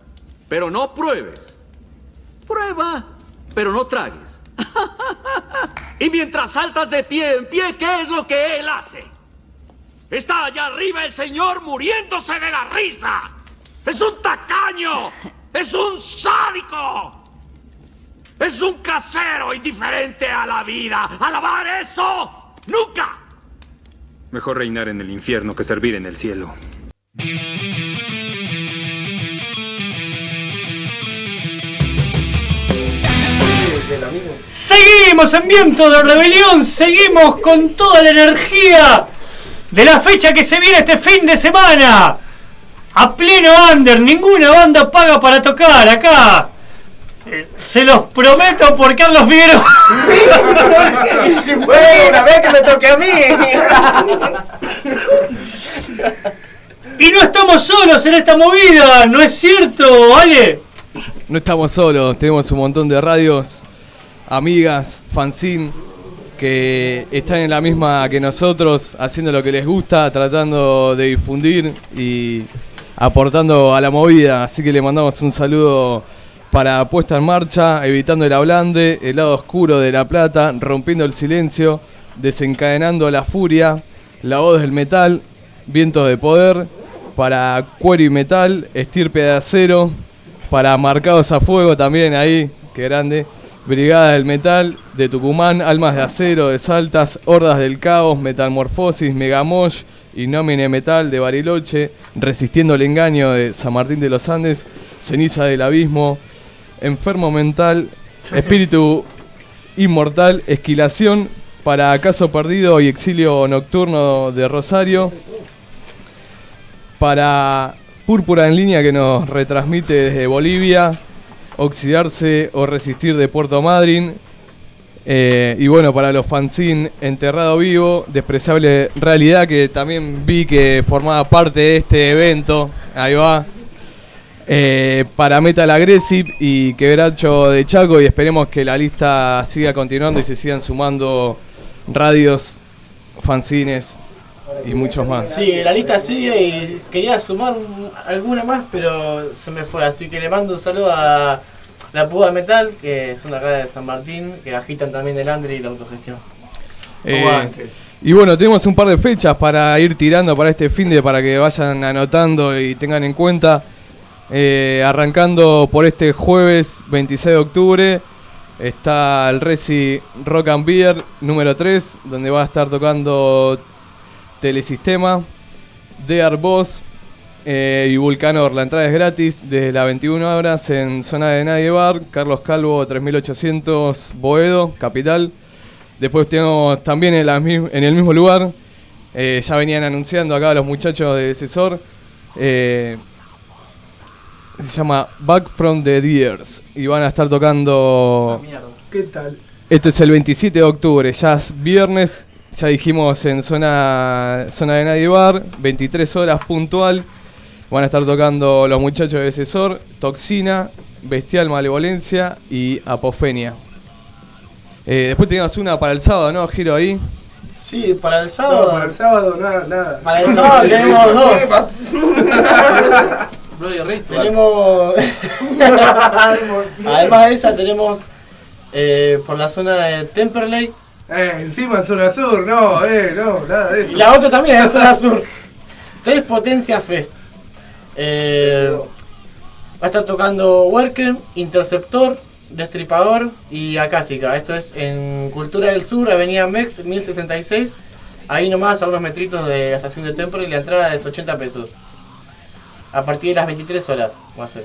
pero no pruebes. Prueba, pero no tragues. Y mientras saltas de pie en pie, ¿qué es lo que él hace? Está allá arriba el señor muriéndose de la risa. Es un tacaño, es un sádico, es un casero indiferente a la vida. ¡Alabar eso! ¡Nunca! Mejor reinar en el infierno que servir en el cielo. Seguimos en Viento de Rebelión, seguimos con toda la energía de la fecha que se viene este fin de semana. A pleno under, ninguna banda paga para tocar acá. Eh, se los prometo por Carlos Figueroa. Bueno, a ver que me toque a mí. Y no estamos solos en esta movida, ¿no es cierto, Ale? No estamos solos, tenemos un montón de radios, amigas, fanzine, que están en la misma que nosotros, haciendo lo que les gusta, tratando de difundir y aportando a la movida. Así que le mandamos un saludo para Puesta en Marcha, Evitando el Ablande, El Lado Oscuro de La Plata, Rompiendo el Silencio, Desencadenando la Furia, La Voz del Metal, Vientos de Poder, para Cuero y Metal, Estirpe de Acero, para Marcados a Fuego también ahí, qué grande, Brigada del Metal de Tucumán, Almas de Acero de Saltas, Hordas del Caos, Metamorfosis, Megamosh y Nómine Metal de Bariloche, Resistiendo el Engaño de San Martín de los Andes, Ceniza del Abismo, Enfermo Mental, Espíritu Inmortal, Esquilación, para Caso Perdido y Exilio Nocturno de Rosario, para Púrpura en Línea, que nos retransmite desde Bolivia, Oxidarse o Resistir de Puerto Madryn, eh, y bueno, para los fanzine Enterrado Vivo, Despreciable Realidad, que también vi que formaba parte de este evento, ahí va, eh, para Metal Aggressive y Quebracho de Chaco, y esperemos que la lista siga continuando y se sigan sumando radios, fanzines y muchos más. Sí, la lista sigue y quería sumar un- alguna más, pero se me fue. Así que le mando un saludo a La Puda Metal, que son de acá de San Martín, que agitan también el Andre y la autogestión. Eh, Aguante. y bueno, tenemos un par de fechas para ir tirando para este fin de, para que vayan anotando y tengan en cuenta. Eh, arrancando por este jueves veintiséis de octubre, está el Resi Rock and Beer número tres, donde va a estar tocando Telesistema, Dear Boss eh, y Vulcanor. La entrada es gratis desde las veintiuna horas en Zona de Nadie Bar, Carlos Calvo tres mil ochocientos Boedo, Capital. Después tenemos también en, la, en el mismo lugar, eh, ya venían anunciando acá los muchachos de Cesor, eh, se llama Back from the Deers y van a estar tocando. ¿Qué tal? Esto es el veintisiete de octubre, ya es viernes. Ya dijimos en zona, zona de Nadie Bar, veintitrés horas puntual. Van a estar tocando los muchachos de Cesor, Toxina, Bestial Malevolencia y Apofenia. Eh, después teníamos una para el sábado, ¿no, Giro, ahí? Sí, para el sábado. No, para el sábado nada, nada. Para el sábado tenemos dos. ¿Qué pasa? Bloody Ritual. Tenemos. Además de esa, tenemos eh, por la zona de Temperley. Eh, encima en zona sur, no, eh, no, nada de eso. Y la otra también es zona sur. Tres Potencia Fest. Eh, va a estar tocando Worker, Interceptor, Destripador y Acásica. Esto es en Cultura del Sur, Avenida Mex, mil sesenta y seis. Ahí nomás, a unos metritos de la estación de Temperley, y la entrada es ochenta pesos. A partir de las veintitrés horas va a ser.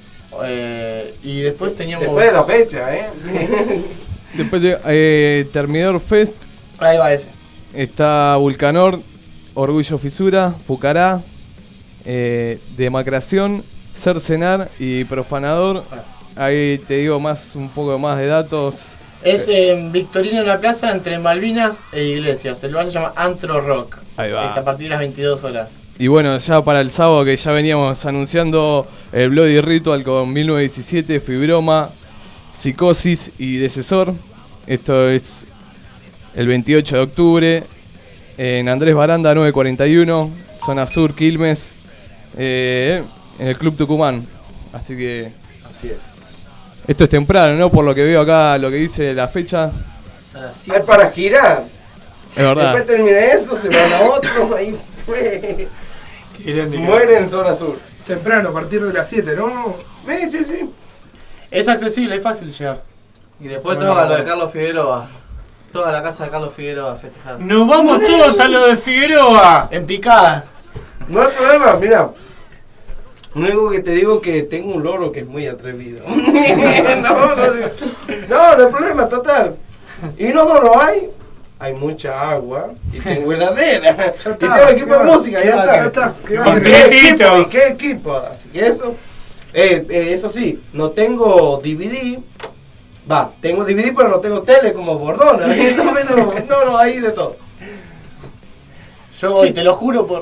Eh, y después teníamos. Después de la fecha, ¿eh? Después de eh, Terminador Fest. Ahí va ese. Está Vulcanor, Orgullo Fisura, Pucará, eh, Demacración, Cercenar y Profanador. Ahí te digo más un poco más de datos. Es en Victorino en la Plaza, entre Malvinas e Iglesias. El lugar se llama Antro Rock. Ahí va. Es a partir de las veintidós horas. Y bueno, ya para el sábado, que ya veníamos anunciando, el Bloody Ritual con mil novecientos diecisiete, Fibroma, Psicosis y Decesor. Esto es el veintiocho de octubre en Andrés Baranda novecientos cuarenta y uno, zona sur, Quilmes, eh, en el Club Tucumán. Así que... Así es. Esto es temprano, ¿no? Por lo que veo acá, lo que dice la fecha. Hay para girar. Es verdad. Después termina eso, se van a otro, ahí fue. Muere en zona sur. Temprano, a partir de las siete, ¿no? Sí, sí. Es accesible, es fácil llegar. Y después todo a lo de Carlos Figueroa. Toda la casa de Carlos Figueroa a festejar. Nos vamos todos a lo de Figueroa. En picada. No hay problema, mira. Lo único que te digo es que tengo un loro que es muy atrevido. no, no, no, no, no hay problema, total. Inodoro hay, hay mucha agua y tengo heladera. Y tengo equipo de música, ya está. Ya está. ¿Qué equipo? ¿Y qué equipo? Así que eso. Eh, eh, eso sí, no tengo D V D. Va, tengo D V D pero no tengo tele como Bordona. no, no, no, ahí de todo. Yo voy, sí. Te lo juro por...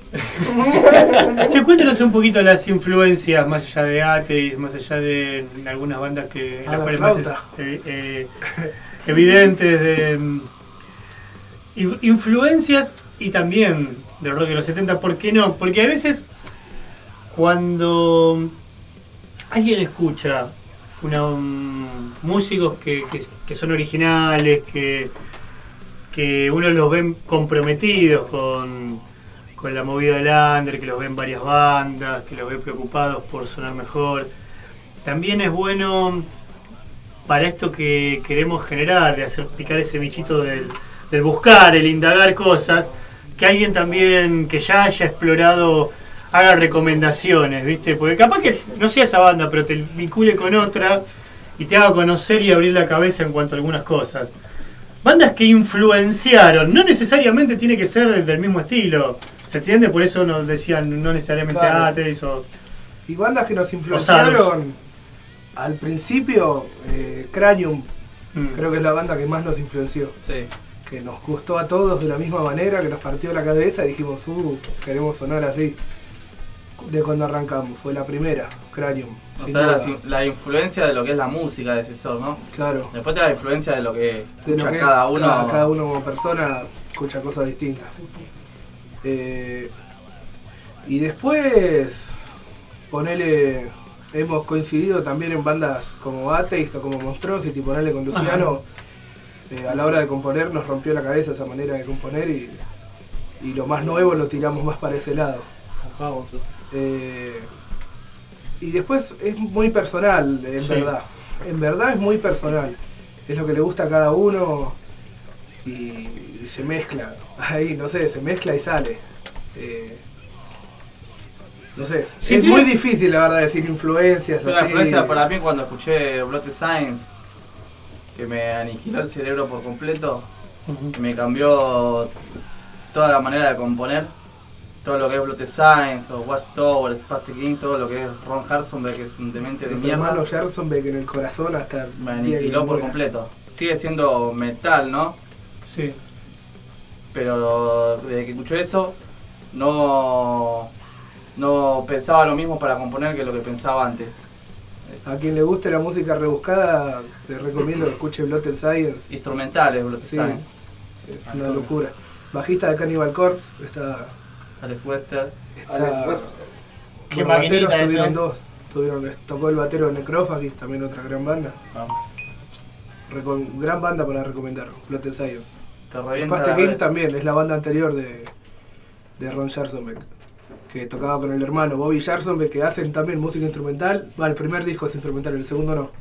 Che, cuéntanos un poquito las influencias, más allá de Atheist, más allá de algunas bandas que las cuales más es, eh, eh, evidentes de um, influencias y también del rock de los setenta, ¿por qué no? Porque a veces cuando alguien escucha una, um, músicos que, que, que son originales, que, que uno los ve comprometidos con con la movida del under, que los ven varias bandas, que los ve preocupados por sonar mejor. También es bueno para esto que queremos generar, de hacer picar ese bichito del, del buscar, el indagar cosas, que alguien también que ya haya explorado haga recomendaciones, ¿viste? Porque capaz que no sea esa banda, pero te vincule con otra y te haga conocer y abrir la cabeza en cuanto a algunas cosas. Bandas que influenciaron, no necesariamente tiene que ser del mismo estilo. ¿Se entiende? Por eso nos decían no necesariamente claro. Atheist o... Y bandas que nos influenciaron al principio, eh, Cranium, mm. creo que es la banda que más nos influenció. Sí. Que nos gustó a todos de la misma manera, que nos partió la cabeza y dijimos, uh, queremos sonar así. De cuando arrancamos, fue la primera, Cranium. O sea, la, la influencia de lo que es la música de Cesor, ¿no? Claro. Después te da la influencia de lo que de escucha lo que cada es, uno. Cada, cada uno como persona escucha cosas distintas. Eh, y después, ponele, hemos coincidido también en bandas como Atheist o como Monstrosity, ponele con Luciano, eh, a la hora de componer nos rompió la cabeza esa manera de componer y, y lo más nuevo lo tiramos más para ese lado. Eh, y después es muy personal, en sí. verdad, en verdad es muy personal, es lo que le gusta a cada uno y, y se mezcla. Ahí, no sé, se mezcla y sale. Eh, no sé, sí, es muy difícil la verdad decir influencias. La influencia para mí cuando escuché Blood Science, que me aniquiló el cerebro por completo, uh-huh. me cambió toda la manera de componer, todo lo que es Blood Science o Watchtower, Spastic King, todo lo que es Ron Hartsonebeck, que es un demente de mierda. Hermano Hartsonebeck en el corazón hasta... Me aniquiló por completo. Sigue siendo metal, ¿no? Sí. Pero desde que escuché eso, no, no pensaba lo mismo para componer que lo que pensaba antes. A quien le guste la música rebuscada, le recomiendo que escuche Blood Science. Instrumentales, Blood sí, Science. Es una Entonces. locura. Bajista de Cannibal Corpse, está... Alex Wester. Está, Alex Wester. Qué maquinita ese. Tuvieron dos. Tuvieron, tocó el batero de Necrophagist, también otra gran banda. Ah. Recom, gran banda para recomendar, Blood Science. Spastic King también, es la banda anterior de, de Ron Hartsonebeck, que tocaba con el hermano Bobby Hartsonebeck, que hacen también música instrumental. Va, el primer disco es instrumental, el segundo no.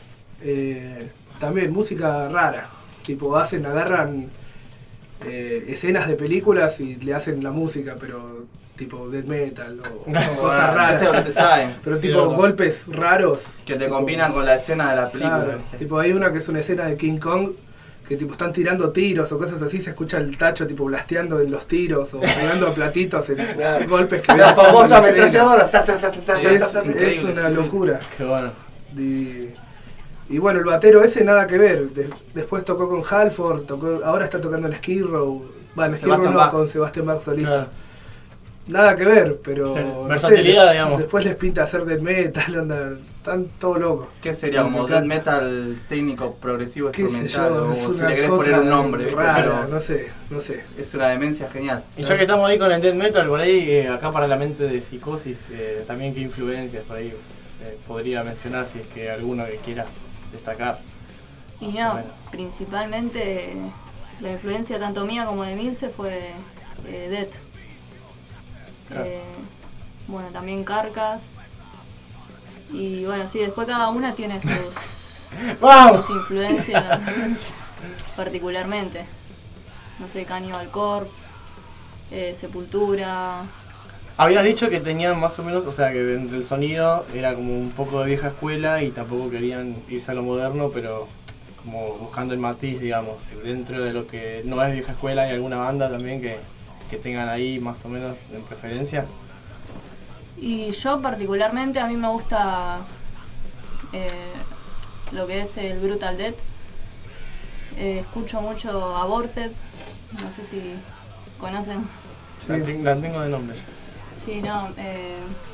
Eh, también música rara, tipo hacen, agarran eh, escenas de películas y le hacen la música, pero tipo death metal o, o cosas raras. Pero tipo sí, golpes raros. Que te tipo, combinan con la escena de la película. Claro, tipo hay una que es una escena de King Kong, que tipo están tirando tiros o cosas así, se escucha el tacho tipo blasteando en los tiros o pegando platitos en golpes que la famosa ametralladora. Es, es una locura. Qué bueno. Y, y bueno, el batero ese nada que ver. De, después tocó con Halford, tocó, ahora está tocando en Skid Row. Bueno, Skid Row no, con Sebastián Bach solista. Claro. Nada que ver, pero no versatilidad, sé, digamos. Después les pinta hacer death metal, onda, están todo locos. ¿Qué sería? ¿Como death metal técnico progresivo instrumental? O si le querés poner un nombre, rara, pero no sé, no sé. Es una demencia genial. Y ya que estamos ahí con el death metal, por ahí, eh, acá para la mente de Psicosis, eh, también qué influencias por ahí. eh, podría mencionar si es que alguno que quiera destacar. Y no, principalmente la influencia tanto mía como de Milce fue eh, Death. Claro. Eh, bueno, también Carcass. Y bueno, sí, después cada una tiene sus, sus influencias particularmente. No sé, Cannibal Corpse, eh, Sepultura. Habías dicho que tenían más o menos, o sea, que dentro del sonido era como un poco de vieja escuela y tampoco querían irse a lo moderno, pero como buscando el matiz, digamos. Dentro de lo que no es vieja escuela, ¿hay alguna banda también que, que tengan ahí más o menos en preferencia? Y yo particularmente, a mí me gusta eh, lo que es el Brutal Death. Eh, escucho mucho Aborted, no sé si conocen. La, ten, la tengo de nombre. Sí, no. Eh,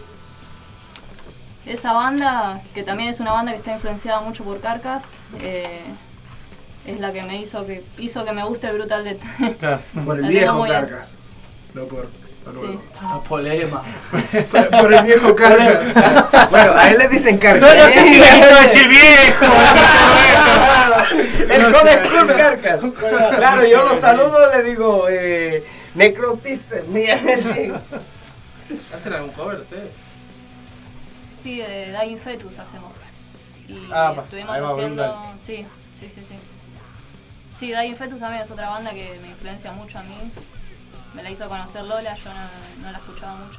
esa banda, que también es una banda que está influenciada mucho por Carcass, eh, es la que me hizo que hizo que me guste el Brutal Death. Claro. Por el viejo Carcass, no por... Sí. Ah, polema. por, por el viejo Carcass. Bueno, a él le dicen Carcass. No, no sé si le quiso decir viejo. El Code Club Carcass. Claro, yo lo saludo, le digo, eh, Necrotice. ¿Hacen algún cover ustedes? Sí, de Dying Fetus hacemos. Y ah, estuvimos ahí va, haciendo. brutal. Sí, sí, sí, sí. Sí, Dying Fetus también es otra banda que me influencia mucho a mí. Me la hizo conocer Lola, yo no, no la escuchaba mucho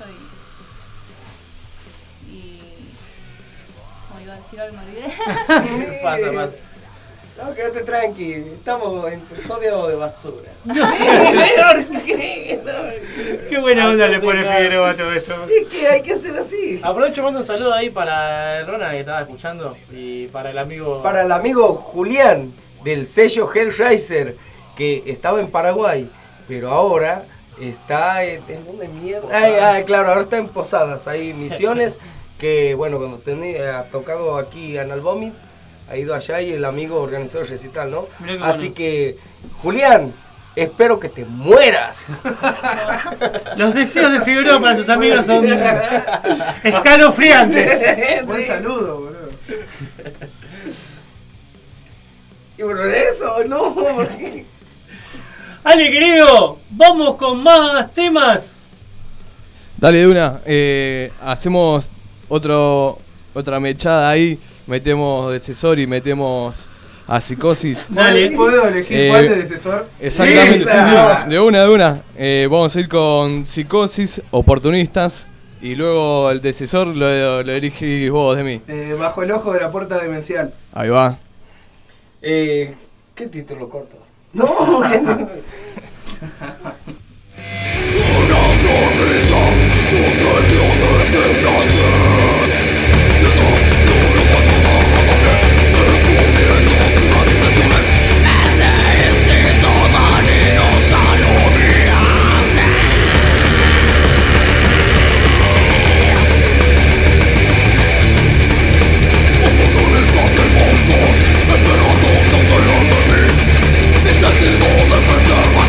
y. y. Como iba a decir algo, me olvidé. Pasa, pasa. No, quédate tranqui, estamos en tu jodido de basura. No sé. Qué buena onda le pone Figueroa a todo esto. Es que hay que hacer así. Aprovecho y mando un saludo ahí para el Ronald que estaba escuchando y para el amigo... Para el amigo Julián del sello Hellraiser que estaba en Paraguay, pero ahora está en... ¿En dónde mierda? Ay, ay, claro, ahora está en Posadas, hay Misiones que, bueno, cuando tenía tocado aquí en Vomit, ha ido allá y el amigo organizó el recital, ¿no? Así bueno. que, Julián, espero que te mueras. Los deseos de Figueroa para sus amigos son escalofriantes. Sí. Buen saludo, boludo. Y por eso, no, porque... Ale, querido, vamos con más temas. Dale, de una. Eh, hacemos otro, otra mechada ahí. Metemos Decesor y metemos a Psicosis. Dale, ¿puedo elegir eh, cuál de Decesor? Exactamente, sí, sí, sí, de una, de una. Eh, vamos a ir con Psicosis, Oportunistas. Y luego el Decesor lo, lo elegís vos de mí. Eh, bajo el ojo de la puerta demencial. Ahí va. Eh, ¿Qué título corto? No, que no. Una sonrisa, sucesión de semblantes. Sentido de perder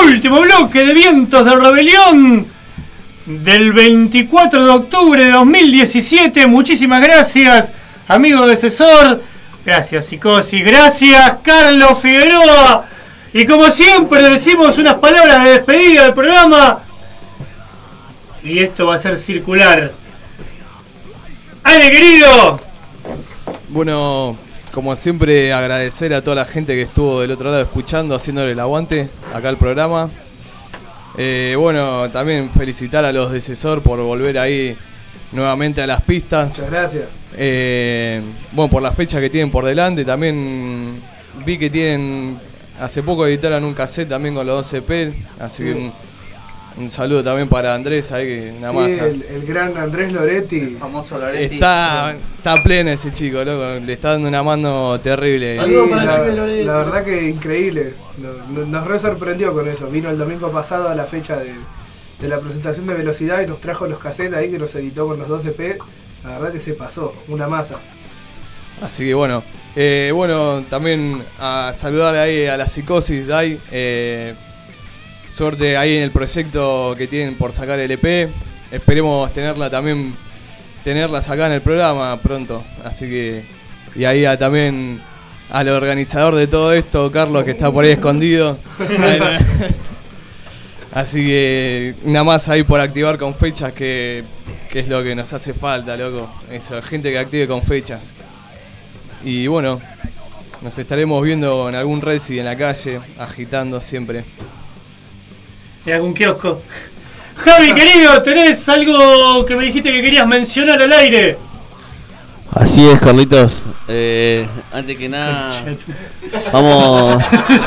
último bloque de Vientos de Rebelión del veinticuatro de octubre de dos mil diecisiete. Muchísimas gracias, amigo de Cesor. Gracias, Psicosis. Gracias, Carlos Figueroa. Y como siempre decimos unas palabras de despedida del programa. Y esto va a ser circular. ¡Ale, querido! Bueno, como siempre, agradecer a toda la gente que estuvo del otro lado escuchando, haciéndole el aguante acá al programa. Eh, bueno, también felicitar a los de Cesor por volver ahí nuevamente a las pistas. Muchas gracias. Eh, bueno, por la fecha que tienen por delante. También vi que tienen, hace poco editaron un cassette también con los dos E P. Así sí. que un, un saludo también para Andrés, ahí que nada sí, más. El, el gran Andrés Loretti. El famoso Loretti. Está, está pleno ese chico, loco. Le está dando una mano terrible. Sí, para la, Loretti. La verdad que increíble. Nos, nos re sorprendió con eso. Vino el domingo pasado a la fecha de, de la presentación de Velocidad y nos trajo los cassettes ahí que los editó con los dos E P. La verdad que se pasó, una masa. Así que bueno, eh, bueno, también a saludar ahí a la Psicosis, Dai. Eh, suerte ahí en el proyecto que tienen por sacar el E P. Esperemos tenerla también, tenerlas acá en el programa pronto. Así que, y ahí a, también al organizador de todo esto, Carlos, que está por ahí escondido. Así que una más ahí por activar con fechas que... que es lo que nos hace falta, loco. Eso, gente que active con fechas. Y bueno, nos estaremos viendo en algún resi en la calle, agitando siempre. En algún kiosco. Javi, querido, ¿tenés algo que me dijiste que querías mencionar al aire? Así es, Carlitos. Eh, antes que nada, vamos...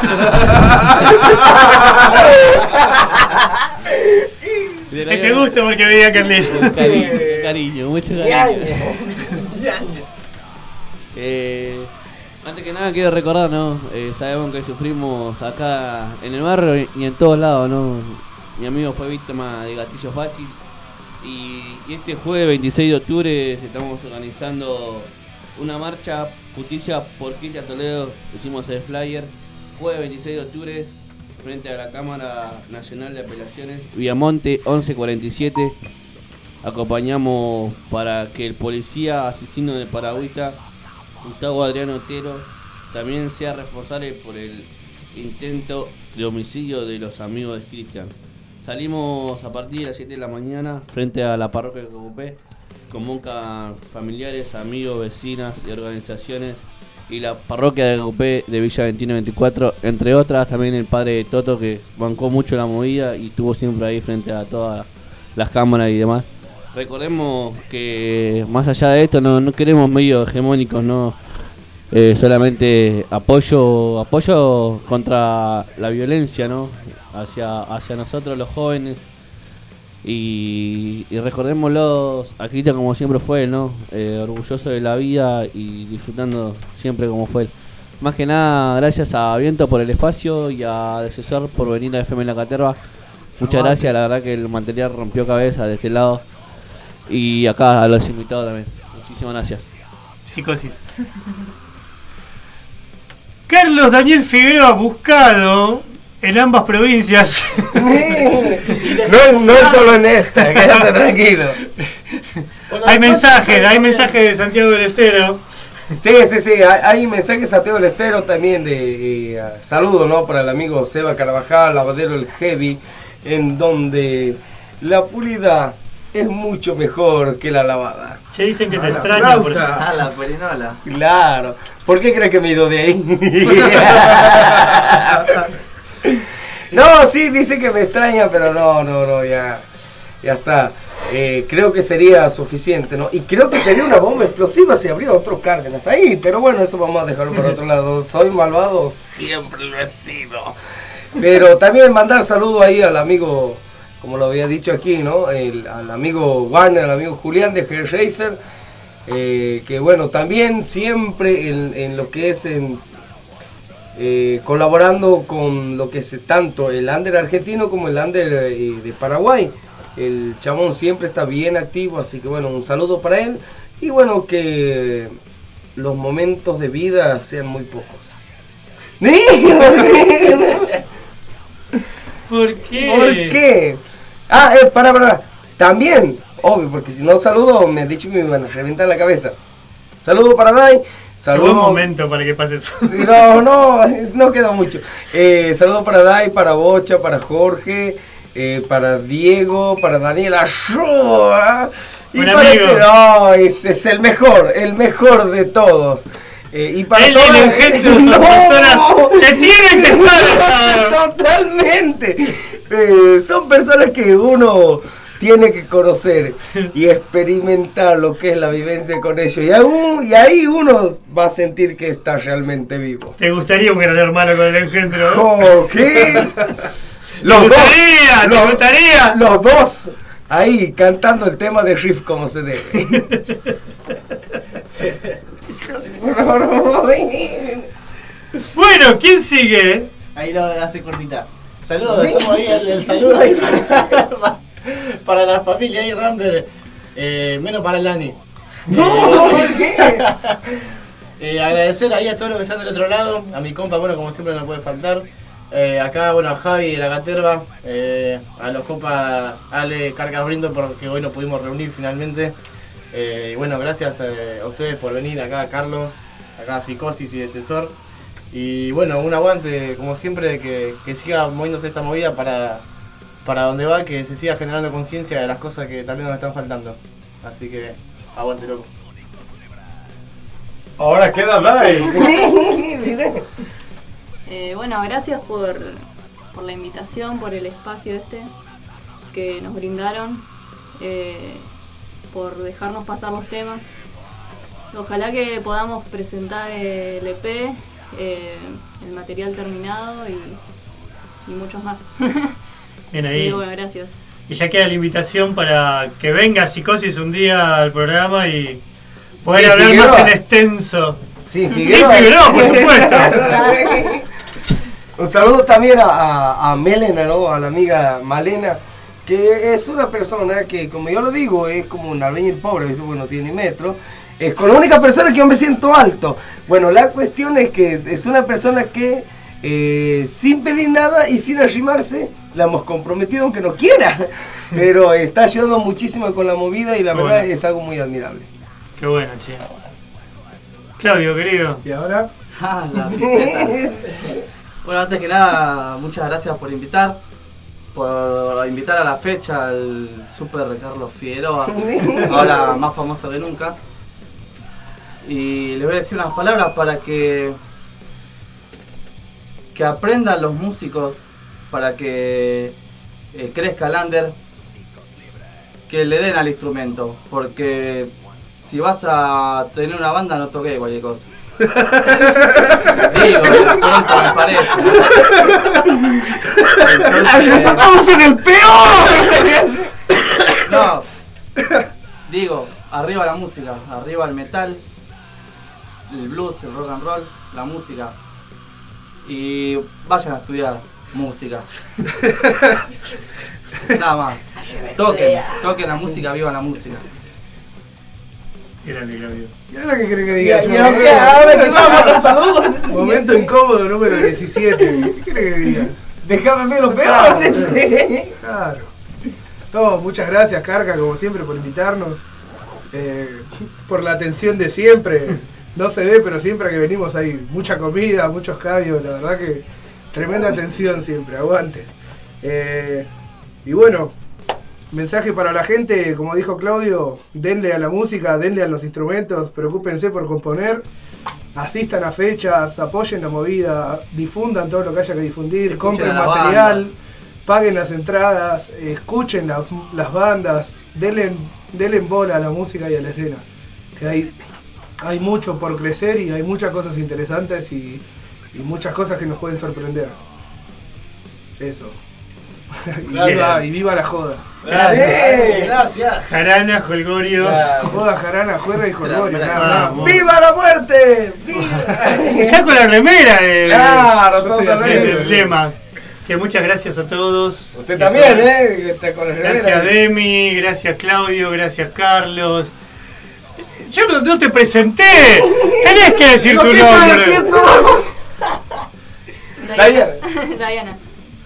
Ese gusto porque veía a Carlitos. Cariño, cariño, mucho cariño. eh, antes que nada quiero recordar, ¿no? Eh, sabemos que sufrimos acá en el barrio y en todos lados, ¿no? Mi amigo fue víctima de gatillo fácil. Y, y este jueves veintiséis de octubre estamos organizando una marcha justicia por Cristian Toledo. Hicimos el flyer. Jueves veintiséis de octubre frente a la Cámara Nacional de Apelaciones, Viamonte once cuarenta y siete. Acompañamos para que el policía asesino de Paragüita, Gustavo Adriano Otero, también sea responsable por el intento de homicidio de los amigos de Cristian. Salimos a partir de las siete de la mañana frente a la parroquia de Cocupé. Convocan familiares, amigos, vecinas y organizaciones. Y la parroquia de Cocupé de Villa veintiuno veinticuatro, entre otras, también el padre de Toto, que bancó mucho la movida y estuvo siempre ahí frente a todas las cámaras y demás. Recordemos que más allá de esto no, no queremos medios hegemónicos, no eh, solamente apoyo apoyo contra la violencia, ¿no? hacia, hacia nosotros los jóvenes. Y, y recordémoslo a Cristian como siempre fue él, ¿no? Eh, orgulloso de la vida y disfrutando siempre como fue él. Más que nada, gracias a Viento por el espacio y a Decesor por venir a F M en la Caterva. Muchas no, gracias, la verdad que el material rompió cabeza de este lado. Y acá a los invitados también. Muchísimas gracias. Psicosis. Carlos Daniel Figueroa buscado en ambas provincias. no, no es solo en esta, quédate tranquilo. Hay mensajes, hay mensajes de Santiago del Estero. Sí, sí, sí, hay, hay mensajes de Santiago del Estero también de eh, saludo, ¿no? Para el amigo Seba Carvajal, lavadero el Heavy, en donde la pulida es mucho mejor que la lavada. Che, dicen que te extraño por eso. Ah, la perinola. Claro. ¿Por qué crees que me he ido de ahí? No, sí, dice que me extraña, pero no, no, no, ya, ya está. Eh, creo que sería suficiente, ¿no? Y creo que sería una bomba explosiva si habría otro Cárdenas ahí, pero bueno, eso vamos a dejarlo por otro lado. Soy malvado, siempre lo he sido. Pero también mandar saludos ahí al amigo, como lo había dicho aquí, ¿no? El, al amigo Warner, al amigo Julián de Hellraiser, eh, que bueno, también siempre en, en lo que es en... Eh, colaborando con lo que es tanto el under argentino como el under eh, de Paraguay. El chabón siempre está bien activo, así que bueno, un saludo para él. Y bueno, que los momentos de vida sean muy pocos. ¿Por qué? ¿Por qué? Ah, eh, para, para. También, obvio, porque si no saludo, me han dicho que me iban a reventar la cabeza. Saludo para Dai. Saludo. Un momento para que pase eso. No, no, no queda mucho. Eh, saludo para Dai, para Bocha, para Jorge, eh, para Diego, para Daniela Shoa. Y Un para amigo. este, no, es, es el mejor, el mejor de todos. Eh, y para Él todas- y el engendro son No, personas que tienen que estar. Totalmente. Eh, son personas que uno tiene que conocer y experimentar lo que es la vivencia con ellos. Y, aún, y ahí uno va a sentir que está realmente vivo. ¿Te gustaría un gran hermano con el engendro? Oh, ¿qué? Los ¿Te dos. gustaría? ¿Te los, gustaría? Los dos ahí cantando el tema de Riff como se debe. Bueno, ¿quién sigue? Ahí lo hace cortita. Saludos, somos ahí el, el saludo ahí para, para la familia ahí, Rambler. Eh, menos para el Dani. No, eh, eh, agradecer ahí a todos los que están del otro lado, a mi compa, bueno, como siempre no puede faltar. Eh, acá, bueno, a Javi de la Caterva, eh, a los compas Ale, Cargas Brindo, porque hoy nos pudimos reunir finalmente. Eh, y bueno, gracias eh, a ustedes por venir acá, Carlos, acá Psicosis y Decesor. Y bueno, un aguante, como siempre, que, que siga moviéndose esta movida para, para donde va, que se siga generando conciencia de las cosas que tal vez nos están faltando. Así que, aguante, loco. Ahora queda Dai. Eh, bueno, gracias por, por la invitación, por el espacio este que nos brindaron, eh, por dejarnos pasar los temas. Ojalá que podamos presentar el E P, eh, el material terminado y, y muchos más. Bien ahí. Sí, bueno, gracias. Y ya queda la invitación para que venga Psicosis un día al programa y poder Sí, hablar Figueroa. más en extenso. Sí, Sí, Figueroa. Figueroa, por supuesto. Un saludo también a, a, a Melena, ¿no? A la amiga Malena, que es una persona que, como yo lo digo, es como un albañil pobre, a veces bueno, no tiene ni metro. Es con la única persona que yo me siento alto. Bueno, la cuestión es que es, es una persona que eh, sin pedir nada y sin arrimarse, la hemos comprometido aunque no quiera. Pero está ayudando muchísimo con la movida y la Qué verdad bueno. es algo muy admirable. Qué bueno, che. Claudio, querido. ¿Y ahora? Ah, la pipeta. Bueno, antes que nada, muchas gracias por invitar. Por invitar a la fecha al Super Carlos Figueroa, ahora más famoso que nunca. Y le voy a decir unas palabras para que que aprendan los músicos, para que eh, crezca el under, que le den al instrumento, porque si vas a tener una banda no toques cualquier cosa. Digo, pronto me parece. Entonces, ¡Estamos en el peor! no, digo, arriba la música, arriba el metal, el blues, el rock and roll, la música. Y vayan a estudiar música. Nada más. Toquen, toquen la música, vivan la música. Grande, Claudio. ¿Y ahora qué cree que diga? Y- y yo? ahora- ahora que vamos a los saludos. Momento incómodo número diecisiete. ¿Qué cree que diga? Déjame ver lo peor. Claro, claro. No, muchas gracias, Carca, como siempre, por invitarnos. Eh, por la atención de siempre. No se ve, pero siempre que venimos hay mucha comida, muchos cabios. La verdad que tremenda atención siempre. Aguante. Eh, y bueno, mensaje para la gente, como dijo Claudio, denle a la música, denle a los instrumentos, preocúpense por componer, asistan a fechas, apoyen la movida, difundan todo lo que haya que difundir, compren a la material, banda. paguen las entradas, escuchen la- las bandas, denle, denle bola a la música y a la escena, que hay, hay mucho por crecer y hay muchas cosas interesantes y, y muchas cosas que nos pueden sorprender. Eso. y, Gracias. viva, y viva la joda. Gracias. ¡Eh! Gracias. Jarana, Jolgorio. Joda, jarana, juerga y jolgorio. Espera, nada más. vamos. ¡Viva la muerte! ¡Viva! Está con la remera de, Claro, Yo soy totalmente. así. del lema. Che, muchas gracias a todos. Usted también, ¿eh? Que está con la Gracias remera. Demi, gracias Claudio, gracias Carlos. Yo no, no te presenté. Tenés que decir Lo tu quiso nombre. decir todo. Diana. Diana.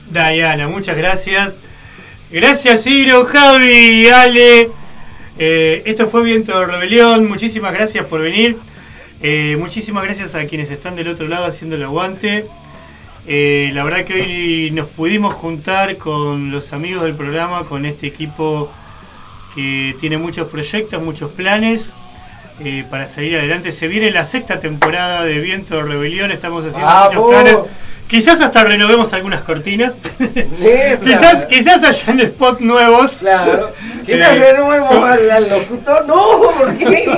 Diana, muchas gracias. Gracias, Ciro, Javi, Ale. Eh, esto fue Viento de Rebelión. Muchísimas gracias por venir. Eh, muchísimas gracias a quienes están del otro lado haciendo el aguante. Eh, la verdad que hoy nos pudimos juntar con los amigos del programa, con este equipo que tiene muchos proyectos, muchos planes eh, para salir adelante. Se viene la sexta temporada de Viento de Rebelión. Estamos haciendo ¡Vamos! muchos planes. Quizás hasta renovemos algunas cortinas. quizás, quizás hayan spots nuevos. Claro. Quizás Eh, renovemos al, al locutor. No, ¿por qué?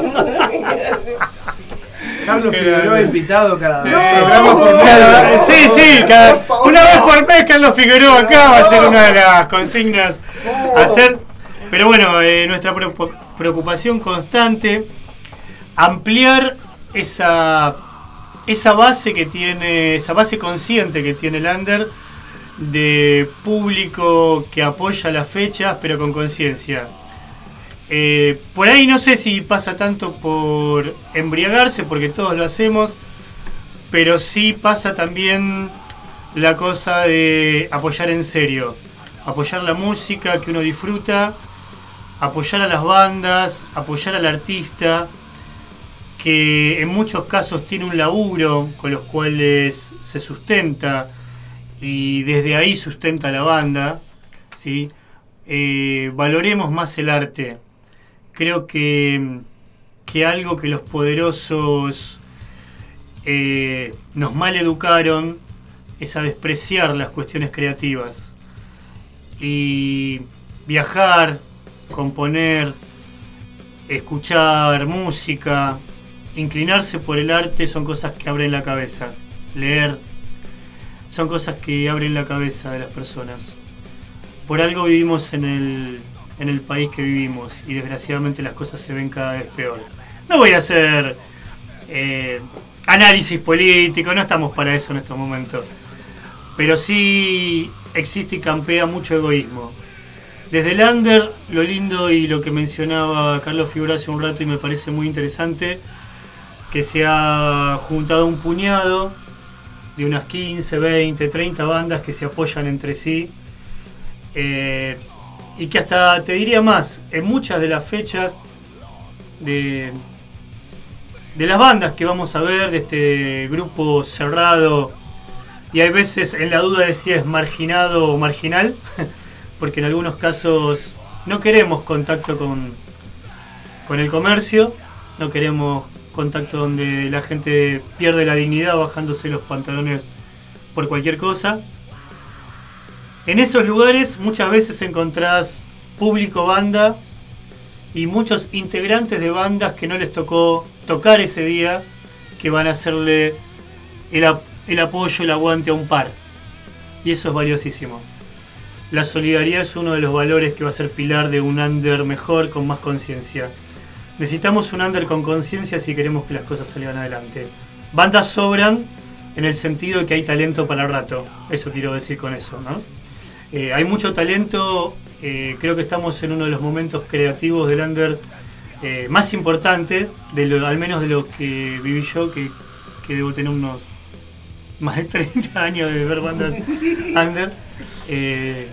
Carlos Figueroa invitado cada No, programa por mes. cada- sí, sí, cada- una vez por mes Carlos Figueroa acá va a ser una de las consignas a hacer. Pero bueno, eh, nuestra preocup- preocupación constante, ampliar esa, esa base que tiene, esa base consciente que tiene el Under de público que apoya las fechas, pero con conciencia. Eh, por ahí no sé si pasa tanto por embriagarse, porque todos lo hacemos, pero sí pasa también la cosa de apoyar en serio, apoyar la música que uno disfruta, apoyar a las bandas, apoyar al artista, que en muchos casos tiene un laburo con los cuales se sustenta y desde ahí sustenta la banda, ¿sí? Eh, valoremos más el arte. Creo que, que algo que los poderosos eh, nos maleducaron es a despreciar las cuestiones creativas. Y viajar, componer, escuchar música, inclinarse por el arte son cosas que abren la cabeza. Leer son cosas que abren la cabeza de las personas. Por algo vivimos en el, en el país que vivimos y desgraciadamente las cosas se ven cada vez peor. No voy a hacer eh, análisis político, no estamos para eso en estos momentos. Pero sí existe y campea mucho egoísmo. Desde el Under, lo lindo y lo que mencionaba Carlos Figueroa hace un rato y me parece muy interesante, que se ha juntado un puñado de unas quince, veinte, treinta bandas que se apoyan entre sí. Eh, y que hasta, te diría más, en muchas de las fechas de, de las bandas que vamos a ver, de este grupo cerrado, y hay veces en la duda de si es marginado o marginal, porque en algunos casos no queremos contacto con, con el comercio, no queremos contacto donde la gente pierde la dignidad bajándose los pantalones por cualquier cosa. En esos lugares muchas veces encontrás público, banda y muchos integrantes de bandas que no les tocó tocar ese día, que van a hacerle el, ap- el apoyo, el aguante a un par. Y eso es valiosísimo. La solidaridad es uno de los valores que va a ser pilar de un under mejor, con más conciencia. Necesitamos un under con conciencia si queremos que las cosas salgan adelante. Bandas sobran en el sentido de que hay talento para rato. Eso quiero decir con eso, ¿no? Eh, hay mucho talento. Eh, creo que estamos en uno de los momentos creativos del under eh, más importantes, de lo, al menos de lo que viví yo, que, que debo tener unos más de treinta años de ver bandas under. Eh,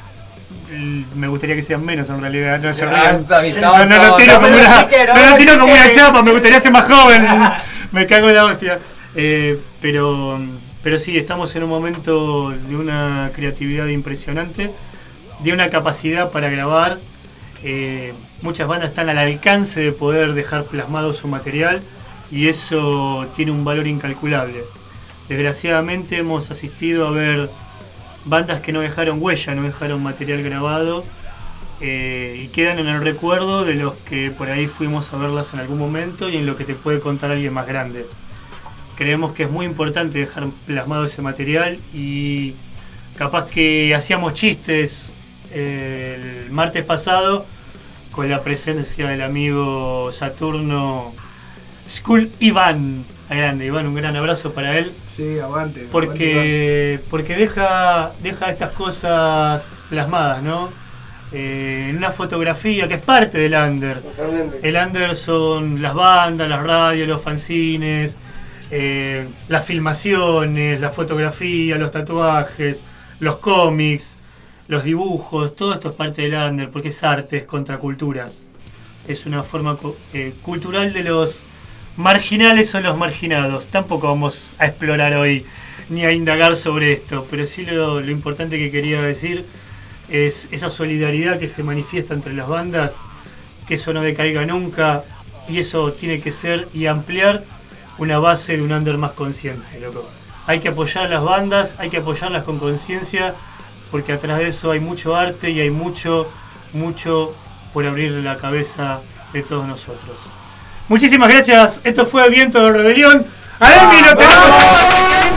me gustaría que sean menos en realidad, no se rían. No, no lo tiro como una, no lo tiro como una chapa, me gustaría ser más joven. Me cago en la hostia. Eh, pero, pero sí, estamos en un momento de una creatividad impresionante, de una capacidad para grabar. Eh, muchas bandas están al alcance de poder dejar plasmado su material y eso tiene un valor incalculable. Desgraciadamente hemos asistido a ver bandas que no dejaron huella, no dejaron material grabado eh, y quedan en el recuerdo de los que por ahí fuimos a verlas en algún momento y en lo que te puede contar alguien más grande. Creemos que es muy importante dejar plasmado ese material y capaz que hacíamos chistes eh, el martes pasado con la presencia del amigo Saturno Skull Iván. Grande, Iván, un gran abrazo para él. Sí, aguante. Porque, aguante, porque deja, deja estas cosas plasmadas, ¿no? Eh, en una fotografía que es parte del under. Totalmente. El under son las bandas, las radios, los fanzines, eh, las filmaciones, la fotografía, los tatuajes, los cómics, los dibujos, todo esto es parte del under, porque es arte, es contracultura. Es una forma eh, cultural de los marginales o los marginados. Tampoco vamos a explorar hoy ni a indagar sobre esto, pero sí lo, lo importante que quería decir es esa solidaridad que se manifiesta entre las bandas, que eso no decaiga nunca, y eso tiene que ser y ampliar una base de un under más consciente, loco. Hay que apoyar a las bandas, hay que apoyarlas con conciencia, porque atrás de eso hay mucho arte y hay mucho, mucho por abrirle la cabeza de todos nosotros. Muchísimas gracias, esto fue Viento de Rebelión. A Emi lo tenemos.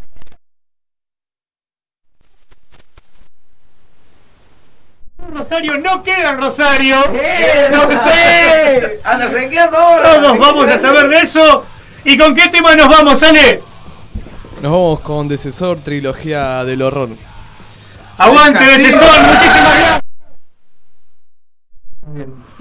Rosario no queda en Rosario. ¡Eh, no sé! ¡Anda, todos vamos a saber de eso. ¿Y con qué tema nos vamos, Ale? Nos vamos con Decesor, trilogía del horror. ¡Aguante, Decesor! ¡Muchísimas gracias! Bien.